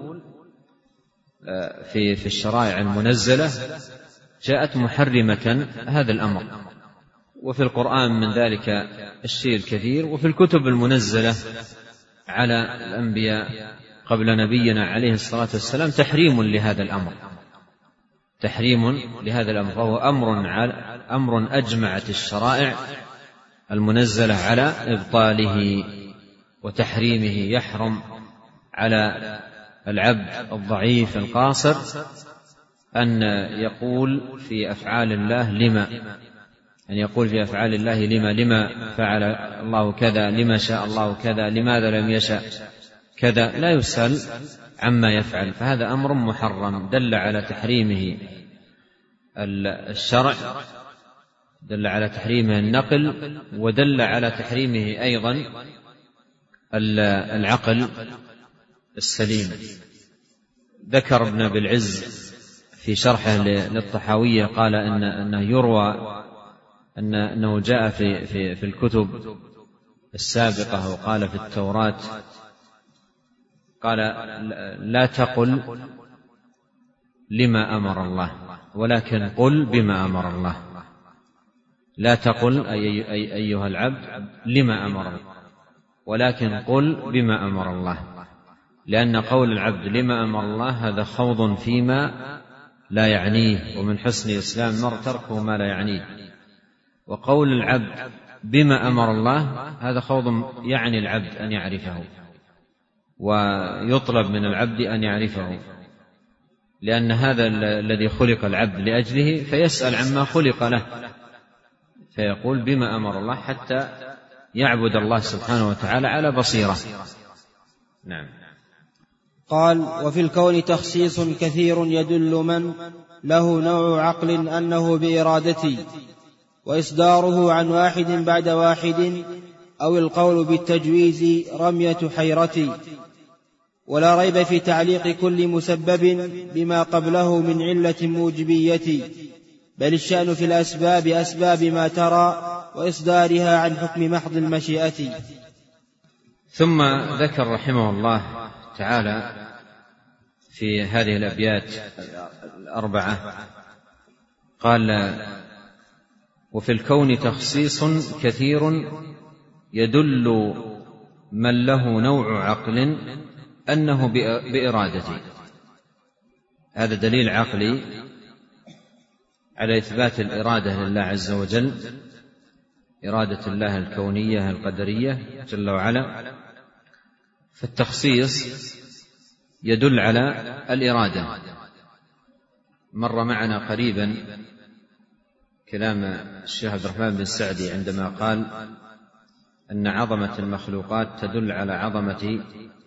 في في الشرائع المنزلة جاءت محرمة هذا الأمر، وفي القرآن من ذلك الشيء الكثير، وفي الكتب المنزلة على الأنبياء قبل نبينا عليه الصلاة والسلام تحريم لهذا الأمر، تحريم لهذا الأمر، فهو أمر أمر أجمعت الشرائع المنزلة على إبطاله وتحريمه. يحرم على العبد الضعيف القاصر أن يقول في أفعال الله لما، أن يقول في أفعال الله لما لما فعل الله كذا، لما شاء الله كذا، لماذا لم يشاء كذا، لا يسأل عما يفعل، فهذا أمر محرم دل على تحريمه الشرع، دل على تحريمه النقل، ودل على تحريمه أيضا العقل السليم. ذكر ابن أبي العز في شرحه للطحاوية قال إن أنه يروى أن أنه جاء في في في الكتب السابقة، وقال في التوراة، قال لا تقل لما أمر الله ولكن قل بما أمر الله. لا تقل أي أي أيها العبد لما أمر الله، ولكن قل بما أمر الله، لأن قول العبد لما أمر الله هذا خوض فيما لا يعنيه، ومن حسن الإسلام المرء تركه ما لا يعنيه. وقول العبد بما أمر الله هذا خوض يعني العبد أن يعرفه، ويطلب من العبد أن يعرفه، لأن هذا الذي خلق العبد لأجله، فيسأل عما خلق له، فيقول بما أمر الله حتى يعبد الله سبحانه وتعالى على بصيرة. نعم. قال وفي الكون تخصيص كثير يدل من له نوع عقل أنه بإرادتي، وإصداره عن واحد بعد واحد، أو القول بالتجويز رمية حيرتي. ولا ريب في تعليق كل مسبب بما قبله من علة موجبية، بل الشأن في الأسباب أسباب ما ترى، وإصدارها عن حكم محض المشيئة. ثم ذكر رحمه الله تعالى في هذه الأبيات الأربعة قال وفي الكون تخصيص كثير يدل من له نوع عقل أنه بإرادته. هذا دليل عقلي على إثبات الإرادة لله عز وجل، إرادة الله الكونية القدرية جل وعلا. فالتخصيص يدل على الإرادة. مر معنا قريبا كلام الشيخ عبد الرحمن بن سعدي عندما قال أن عظمة المخلوقات تدل على عظمة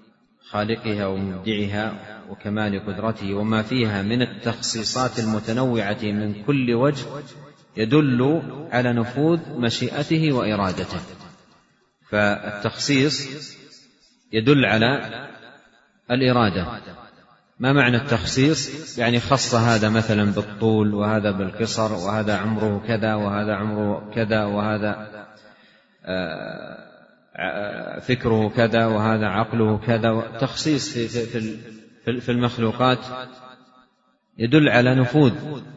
خالقها ومبدعها وكمال قدرته وما فيها من التخصيصات المتنوعة من كل وجه يدل على نفوذ مشيئته وإرادته. فالتخصيص يدل على الإرادة. ما معنى التخصيص؟ يعني خص هذا مثلا بالطول وهذا بالقصر وهذا عمره كذا وهذا عمره كذا وهذا فكره كذا وهذا عقله كذا. تخصيص في المخلوقات يدل على نفوذ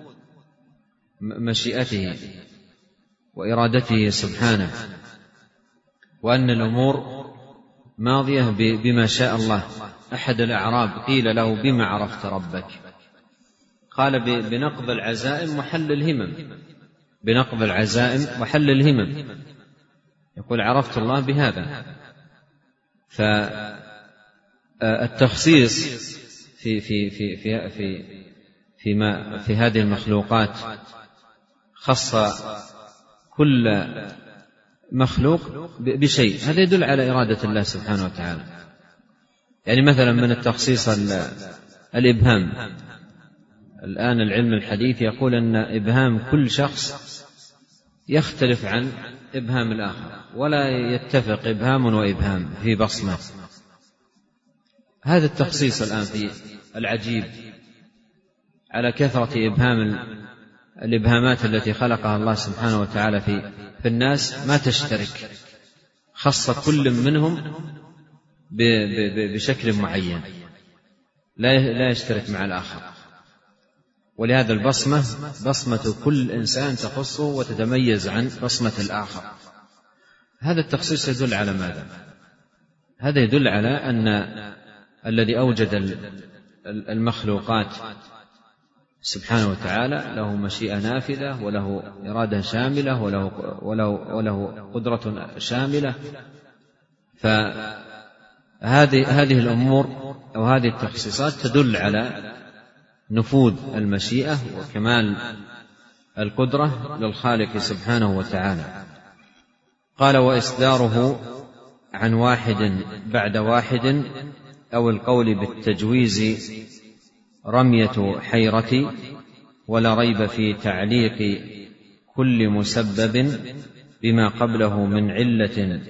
مشيئته وإرادته سبحانه، وأن الأمور ماضية بما شاء الله. أحد الأعراب قيل له: بما عرفت ربك؟ قال: بنقض العزائم وحل الهمم. بنقض العزائم وحل الهمم. يقول: عرفت الله بهذا. فالتخصيص في في في في في فيما في هذه المخلوقات خص كل مخلوق بشيء، هذا يدل على إرادة الله سبحانه وتعالى. يعني مثلا من التخصيص الإبهام. الآن العلم الحديث يقول أن إبهام كل شخص يختلف عن إبهام الآخر، ولا يتفق إبهام وإبهام في بصمة. هذا التخصيص الآن في العجيب على كثرة إبهام الإبهامات التي خلقها الله سبحانه وتعالى في في الناس ما تشترك، خص كل منهم بشكل معين لا يشترك مع الآخر. ولهذا البصمة بصمة كل إنسان تخصه وتتميز عن بصمة الآخر. هذا التخصيص يدل على ماذا؟ هذا يدل على أن الذي أوجد المخلوقات سبحانه وتعالى له مشيئة نافذة وله إرادة شاملة وله, وله, وله قدرة شاملة. فهذه هذه الأمور أو هذه التخصيصات تدل على نفوذ المشيئة وكمال القدرة للخالق سبحانه وتعالى. قال: وإصداره عن واحد بعد واحد أو القول بالتجويز رمية حيرة، ولا ريب في تعليق كل مسبب بما قبله من علة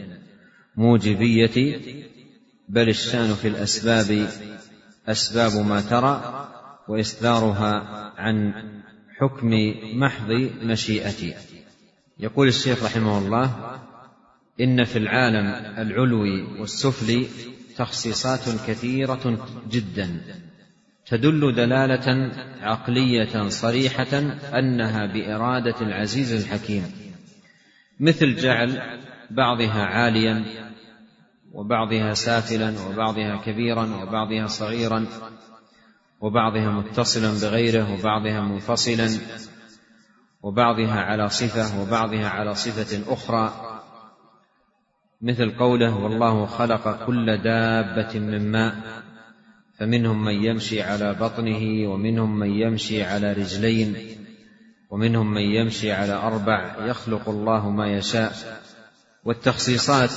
موجبية، بل الشان في الأسباب أسباب ما ترى، وإصدارها عن حكم محض مشيئتي. يقول الشيخ رحمه الله: إن في العالم العلوي والسفلي تخصيصات كثيرة جدا تدل دلالة عقلية صريحة أنها بإرادة العزيز الحكيم، مثل جعل بعضها عاليا وبعضها سافلا وبعضها كبيرا وبعضها صغيرا وبعضها متصلا بغيره وبعضها منفصلا وبعضها على صفة وبعضها على صفة أخرى، مثل قوله: والله خلق كل دابة من ماء فمنهم من يمشي على بطنه ومنهم من يمشي على رجلين ومنهم من يمشي على أربع يخلق الله ما يشاء. والتخصيصات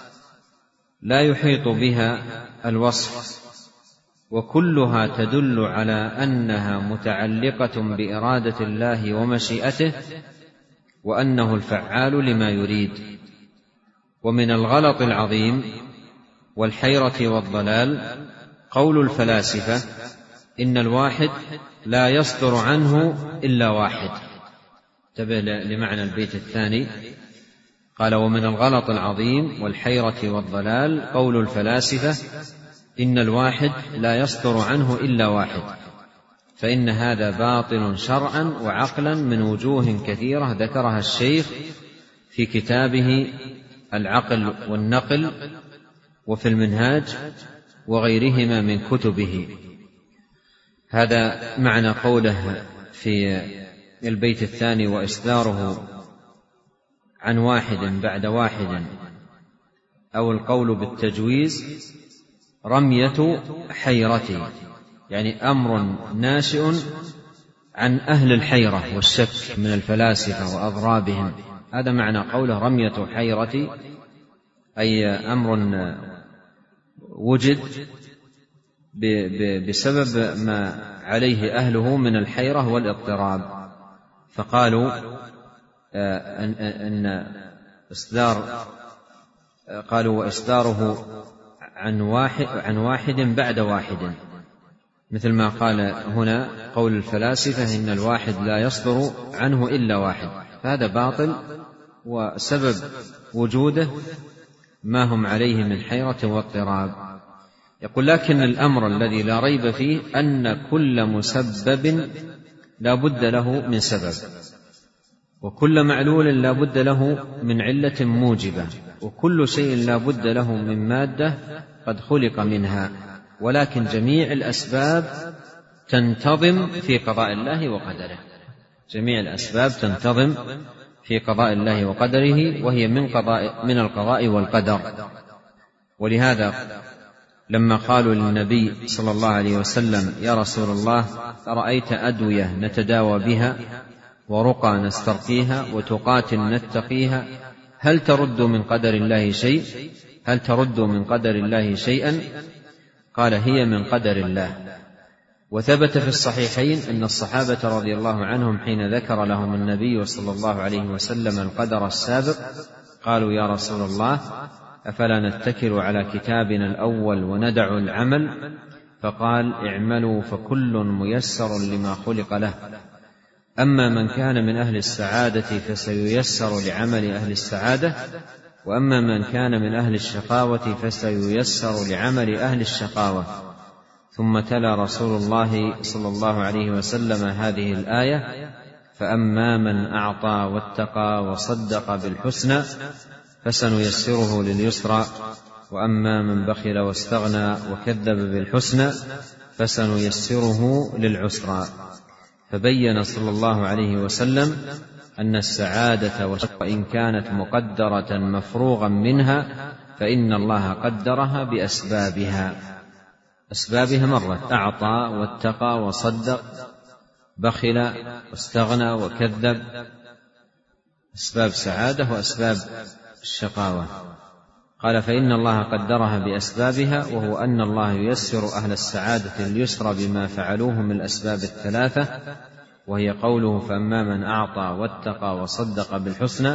لا يحيط بها الوصف، وكلها تدل على أنها متعلقة بإرادة الله ومشيئته، وأنه الفعال لما يريد. ومن الغلط العظيم والحيرة والضلال قول الفلاسفة: إن الواحد لا يصدر عنه إلا واحد. انتبه لمعنى البيت الثاني. قال: ومن الغلط العظيم والحيرة والضلال قول الفلاسفة: إن الواحد لا يصدر عنه إلا واحد، فإن هذا باطل شرعا وعقلا من وجوه كثيرة ذكرها الشيخ في كتابه العقل والنقل وفي المنهاج وغيرهما من كتبه. هذا معنى قوله في البيت الثاني: وإصداره عن واحد بعد واحد أو القول بالتجويز رمية حيرة، يعني أمر ناشئ عن أهل الحيرة والشك من الفلاسفة وأضرابهم. هذا معنى قوله رمية حيرة، أي أمر وجد بسبب ما عليه أهله من الحيرة والاضطراب، فقالوا أن إصدار قالوا وإصداره عن واحد, عن واحد بعد واحد، مثل ما قال هنا قول الفلاسفة إن الواحد لا يصدر عنه إلا واحد، فهذا باطل، وسبب وجوده ما هم عليه من حيرة واضطراب. يقول لكن الأمر الذي لا ريب فيه أن كل مسبب لا بد له من سبب، وكل معلول لا بد له من علة موجبة، وكل شيء لا بد له من مادة قد خلق منها، ولكن جميع الأسباب تنتظم في قضاء الله وقدره، جميع الأسباب تنتظم في قضاء الله وقدره، وهي من قضاء من القضاء والقدر. ولهذا لما قالوا للنبي صلى الله عليه وسلم يا رسول الله أرأيت أدوية نتداوى بها ورقى نسترقيها وتقات نتقيها، هل ترد من قدر الله شيء هل ترد من قدر الله شيئا؟ قال هي من قدر الله. وثبت في الصحيحين أن الصحابة رضي الله عنهم حين ذكر لهم النبي صلى الله عليه وسلم القدر السابق قالوا يا رسول الله أفلا نتكل على كتابنا الأول وندع العمل؟ فقال اعملوا فكل ميسر لما خلق له، أما من كان من أهل السعادة فسييسر لعمل أهل السعادة، وأما من كان من أهل الشقاوة فسييسر لعمل أهل الشقاوة. ثم تلا رسول الله صلى الله عليه وسلم هذه الآية فأما من أعطى واتقى وصدق بالحسنى فسنيسره لليسرى، وأما من بخل واستغنى وكذب بالحسنى فسنيسره للعسرى. فبين صلى الله عليه وسلم أن السعادة وإن كانت مقدرة مفروغا منها فإن الله قدرها بأسبابها، أسبابها مرة أعطى واتقى وصدق، بخل واستغنى وكذب، أسباب سعادة وأسباب الشقاوة. قال فإن الله قدرها بأسبابها، وهو أن الله ييسر أهل السعادة اليسر بما فعلوه من الأسباب الثلاثة، وهي قوله فأما من أعطى واتقى وصدق بالحسنى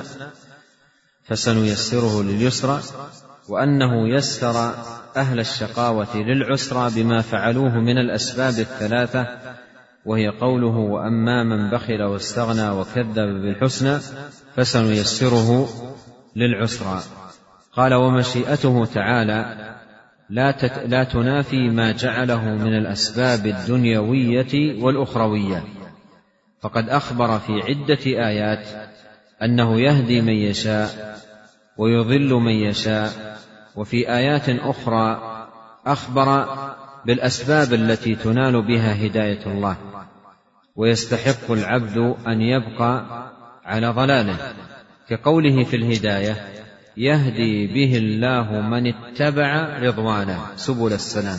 فسنيسره لليسرى، وأنه يسر أهل الشقاوة للعسرى بما فعلوه من الأسباب الثلاثة، وهي قوله وأما من بخل واستغنى وكذب بالحسنى فسنيسره للعسرى. قال ومشيئته تعالى لا تنافي ما جعله من الأسباب الدنيوية والأخروية، فقد أخبر في عدة آيات أنه يهدي من يشاء ويضل من يشاء، وفي آيات أخرى أخبر بالأسباب التي تنال بها هداية الله، ويستحق العبد أن يبقى على ضلاله، كقوله في الهداية يهدي به الله من اتبع رضوانه سبل السلام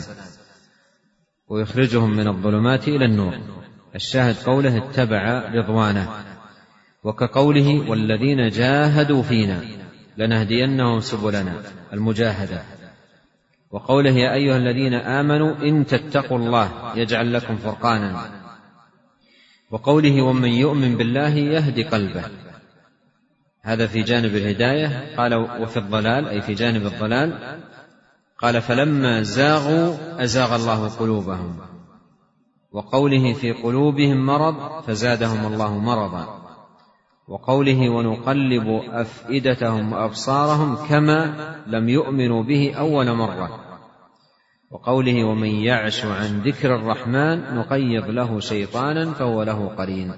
ويخرجهم من الظلمات إلى النور. الشاهد قوله اتبع رضوانه، وكقوله والذين جاهدوا فينا لنهدينهم سبلنا المجاهدة، وقوله يا أيها الذين آمنوا إن تتقوا الله يجعل لكم فرقانا، وقوله ومن يؤمن بالله يهدي قلبه. هذا في جانب الهداية. قال وفي الضلال أي في جانب الضلال قال فلما زاغوا أزاغ الله قلوبهم، وقوله في قلوبهم مرض فزادهم الله مرضا، وقوله ونقلب أفئدتهم وأبصارهم كما لم يؤمنوا به أول مرة، وقوله ومن يعش عن ذكر الرحمن نقيض له شيطانا فهو له قرين.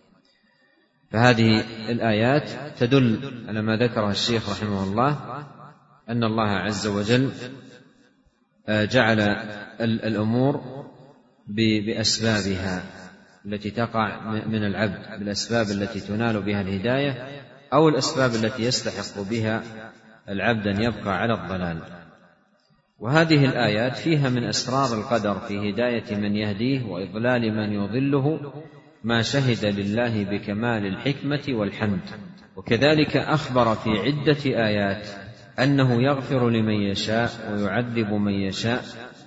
فهذه الآيات تدل على ما ذكره الشيخ رحمه الله أن الله عز وجل جعل الأمور بأسبابها التي تقع من العبد، بالأسباب التي تنال بها الهداية أو الأسباب التي يستحق بها العبد أن يبقى على الضلال. وهذه الآيات فيها من أسرار القدر في هداية من يهديه وإضلال من يضله ما شهد لله بكمال الحكمة والحمد. وكذلك أخبر في عدة آيات أنه يغفر لمن يشاء ويعذب من يشاء،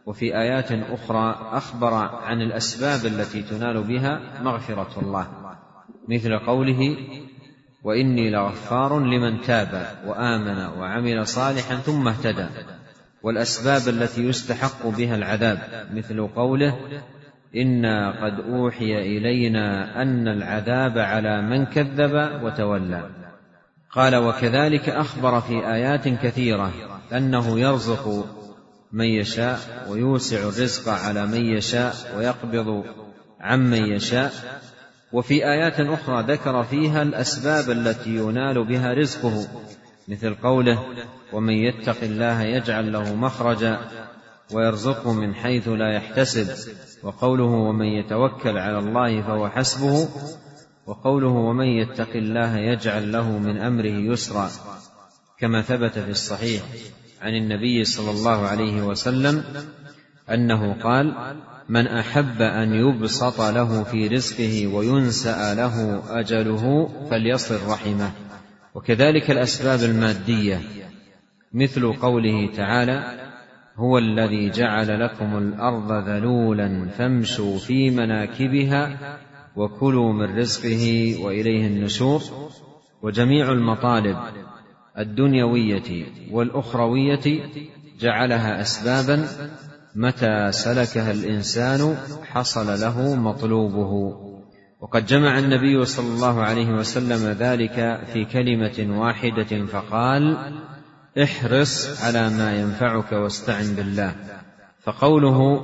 وفي آيات أخرى أخبر عن الأسباب التي تنال بها مغفرة الله، مثل قوله: وإني لغفار لمن تاب وآمن وعمل صالحا ثم اهتدى. والأسباب التي يستحق بها العذاب، مثل قوله: إنا قد أوحي إلينا أن العذاب على من كذب وتولى. قال: وكذلك أخبر في آيات كثيرة أنه يرزق من يشاء ويوسع الرزق على من يشاء ويقبض عمن يشاء. وفي آيات أخرى ذكر فيها الأسباب التي ينال بها رزقه، مثل قوله: ومن يتق الله يجعل له مخرجا ويرزقه من حيث لا يحتسب. وقوله: ومن يتوكل على الله فهو حسبه. وقوله: ومن يتق الله يجعل له من أمره يسرا، كما ثبت في الصحيح عن النبي صلى الله عليه وسلم أنه قال: من أحب أن يبسط له في رزقه وينسأ له أجله فليصل رحمه. وكذلك الأسباب المادية، مثل قوله تعالى: هو الذي جعل لكم الأرض ذلولا فامشوا في مناكبها وكلوا من رزقه وإليه النشور. وجميع المطالب الدنيوية والأخروية جعلها أسبابا متى سلكها الإنسان حصل له مطلوبه. وقد جمع النبي صلى الله عليه وسلم ذلك في كلمة واحدة فقال: احرص على ما ينفعك واستعن بالله. فقوله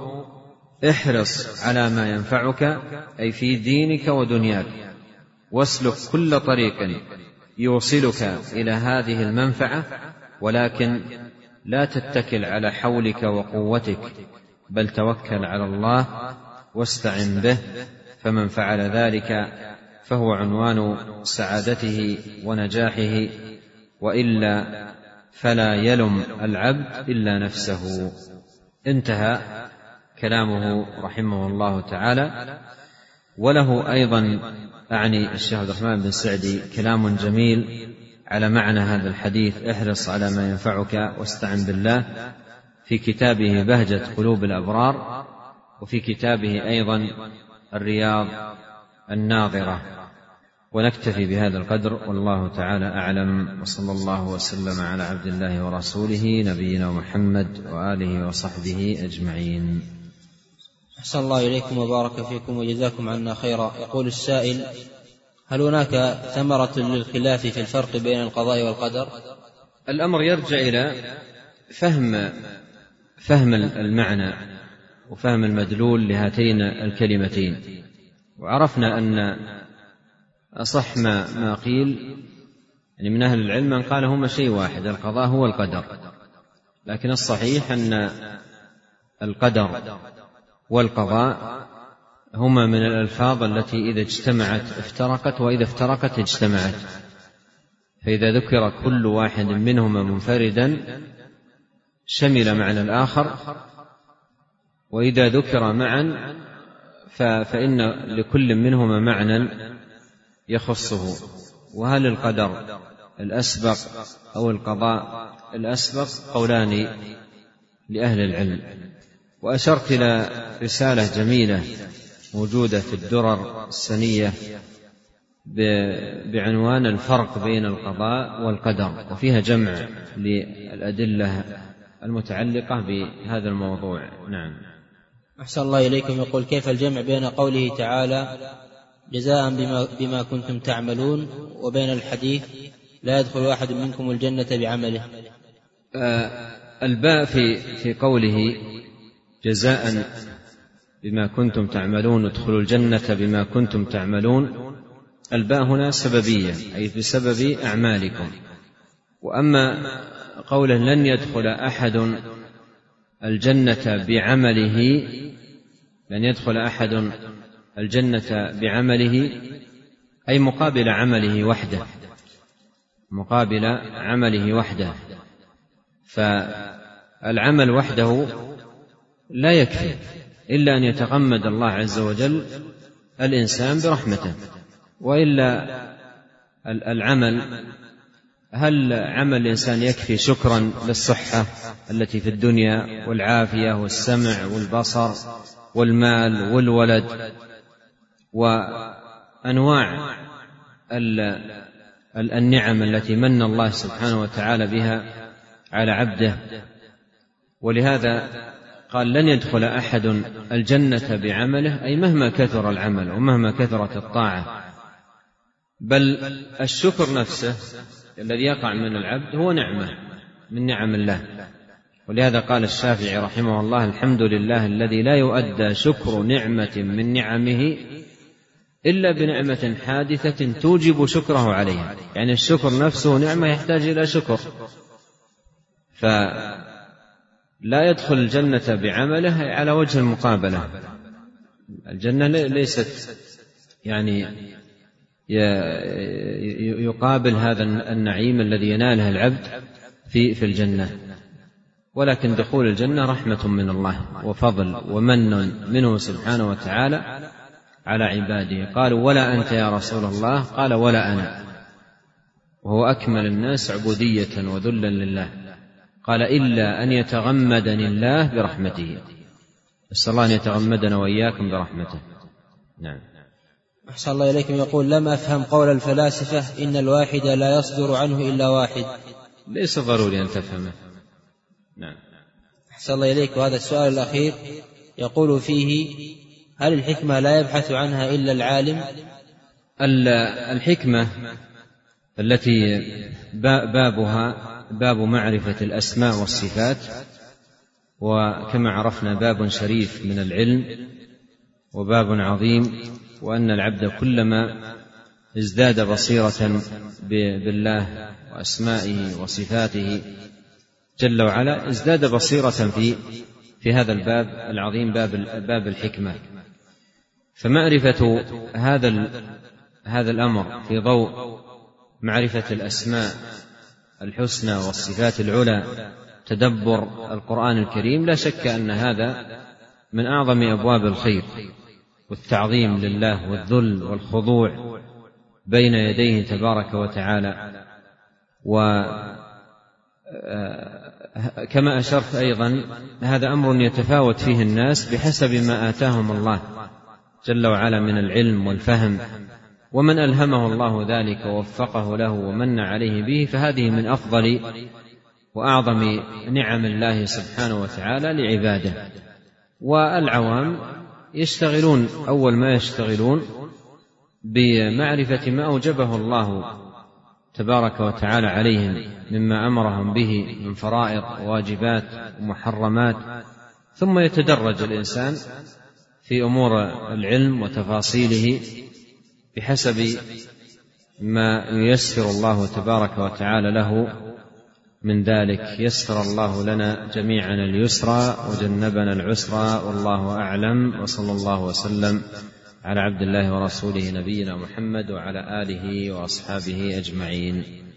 احرص على ما ينفعك أي في دينك ودنياك، واسلك كل طريق يوصلك إلى هذه المنفعة، ولكن لا تتكل على حولك وقوتك، بل توكل على الله واستعن به. فمن فعل ذلك فهو عنوان سعادته ونجاحه، وإلا فلا يلم العبد إلا نفسه. انتهى كلامه رحمه الله تعالى. وله أيضا، أعني الشيخ عبد الرحمن بن سعدي، كلام جميل على معنى هذا الحديث: احرص على ما ينفعك واستعن بالله، في كتابه بهجة قلوب الأبرار، وفي كتابه أيضا الرياض الناظرة. ونكتفي بهذا القدر، والله تعالى أعلم، وصلى الله وسلم على عبد الله ورسوله نبينا محمد وآله وصحبه أجمعين. أحسن الله إليكم وبارك فيكم وجزاكم عنا خيرا. يقول السائل: هل هناك ثمرة للخلاف في الفرق بين القضاء والقدر؟ الأمر يرجع إلى فهم فهم المعنى وفهم المدلول لهاتين الكلمتين. وعرفنا أن أصح ما, ما قيل يعني من أهل العلم من قال هما شيء واحد، القضاء هو القدر، لكن الصحيح أن القدر والقضاء هما من الألفاظ التي إذا اجتمعت افترقت، وإذا افترقت اجتمعت. فإذا ذكر كل واحد منهما منفردا شمل معنى الآخر، وإذا ذكر معا فإن لكل منهما معنى يخصه. وهل القدر الأسبق أو القضاء الأسبق؟ قولان لأهل العلم. وأشرت إلى رسالة جميلة موجودة في الدرر السنية بعنوان الفرق بين القضاء والقدر، وفيها جمع للأدلة المتعلقة بهذا الموضوع. نعم. أحسن الله إليكم. يقول: كيف الجمع بين قوله تعالى جزاء بما, بما كنتم تعملون وبين الحديث لا يدخل أحد منكم الجنة بعمله؟ آه الباء في, في قوله جزاء بما كنتم تعملون ادخلوا الجنة بما كنتم تعملون، الباء هنا سببية، أي بسبب أعمالكم. وأما قوله لن يدخل أحد الجنة بعمله، لن يدخل أحد الجنة بعمله أي مقابل عمله وحده، مقابل عمله وحده. فالعمل وحده لا يكفي إلا أن يتغمد الله عز وجل الإنسان برحمته، وإلا العمل هل عمل الإنسان يكفي شكرا للصحة التي في الدنيا والعافية والسمع والبصر والمال والولد وأنواع النعم التي من الله سبحانه وتعالى بها على عبده؟ ولهذا قال لن يدخل أحد الجنة بعمله، أي مهما كثر العمل ومهما كثرت الطاعة، بل الشكر نفسه الذي يقع من العبد هو نعمة من نعم الله. ولهذا قال الشافعي رحمه الله: الحمد لله الذي لا يؤدى شكر نعمة من نعمه إلا بنعمة حادثة توجب شكره عليها. يعني الشكر نفسه نعمة يحتاج إلى شكر، فلا يدخل الجنة بعمله على وجه المقابلة. الجنة ليست يعني يقابل هذا النعيم الذي يناله العبد في في الجنة، ولكن دخول الجنة رحمة من الله وفضل ومن منه سبحانه وتعالى على عباده. قالوا: ولا أنت يا رسول الله؟ قال: ولا أنا، وهو أكمل الناس عبودية وذلا لله. قال: إلا أن يتغمدني الله برحمته. أسأل الله أن يتغمدنا وإياكم برحمته. نعم. أحسن الله إليكم. يقول: لم أفهم قول الفلاسفة إن الواحد لا يصدر عنه إلا واحد. ليس ضروري أن تفهمه. نعم. أحسن الله إليك. وهذا السؤال الأخير يقول فيه: هل الحكمة لا يبحث عنها إلا العالم؟ الحكمة التي بابها باب معرفة الأسماء والصفات، وكما عرفنا باب شريف من العلم وباب عظيم، وأن العبد كلما ازداد بصيرة بالله وأسمائه وصفاته جل وعلا ازداد بصيرة في في هذا الباب العظيم، باب باب الحكمة. فمعرفة هذا هذا الأمر في ضوء معرفة الأسماء الحسنى والصفات العلى، تدبر القرآن الكريم، لا شك أن هذا من أعظم أبواب الخير والتعظيم لله والذل والخضوع بين يديه تبارك وتعالى. وكما أشرت أيضا هذا أمر يتفاوت فيه الناس بحسب ما آتاهم الله جل وعلا من العلم والفهم، ومن ألهمه الله ذلك ووفقه له ومن عليه به، فهذه من أفضل وأعظم نعم الله سبحانه وتعالى لعباده. والعوام يشتغلون أول ما يشتغلون بمعرفة ما أوجبه الله تبارك وتعالى عليهم مما أمرهم به من فرائض وواجبات ومحرمات، ثم يتدرج الإنسان في أمور العلم وتفاصيله بحسب ما ييسر الله تبارك وتعالى له من ذلك. يسر الله لنا جميعا اليسرى وجنبنا العسرى، والله أعلم، وصلى الله وسلم على عبد الله ورسوله نبينا محمد وعلى آله وأصحابه أجمعين.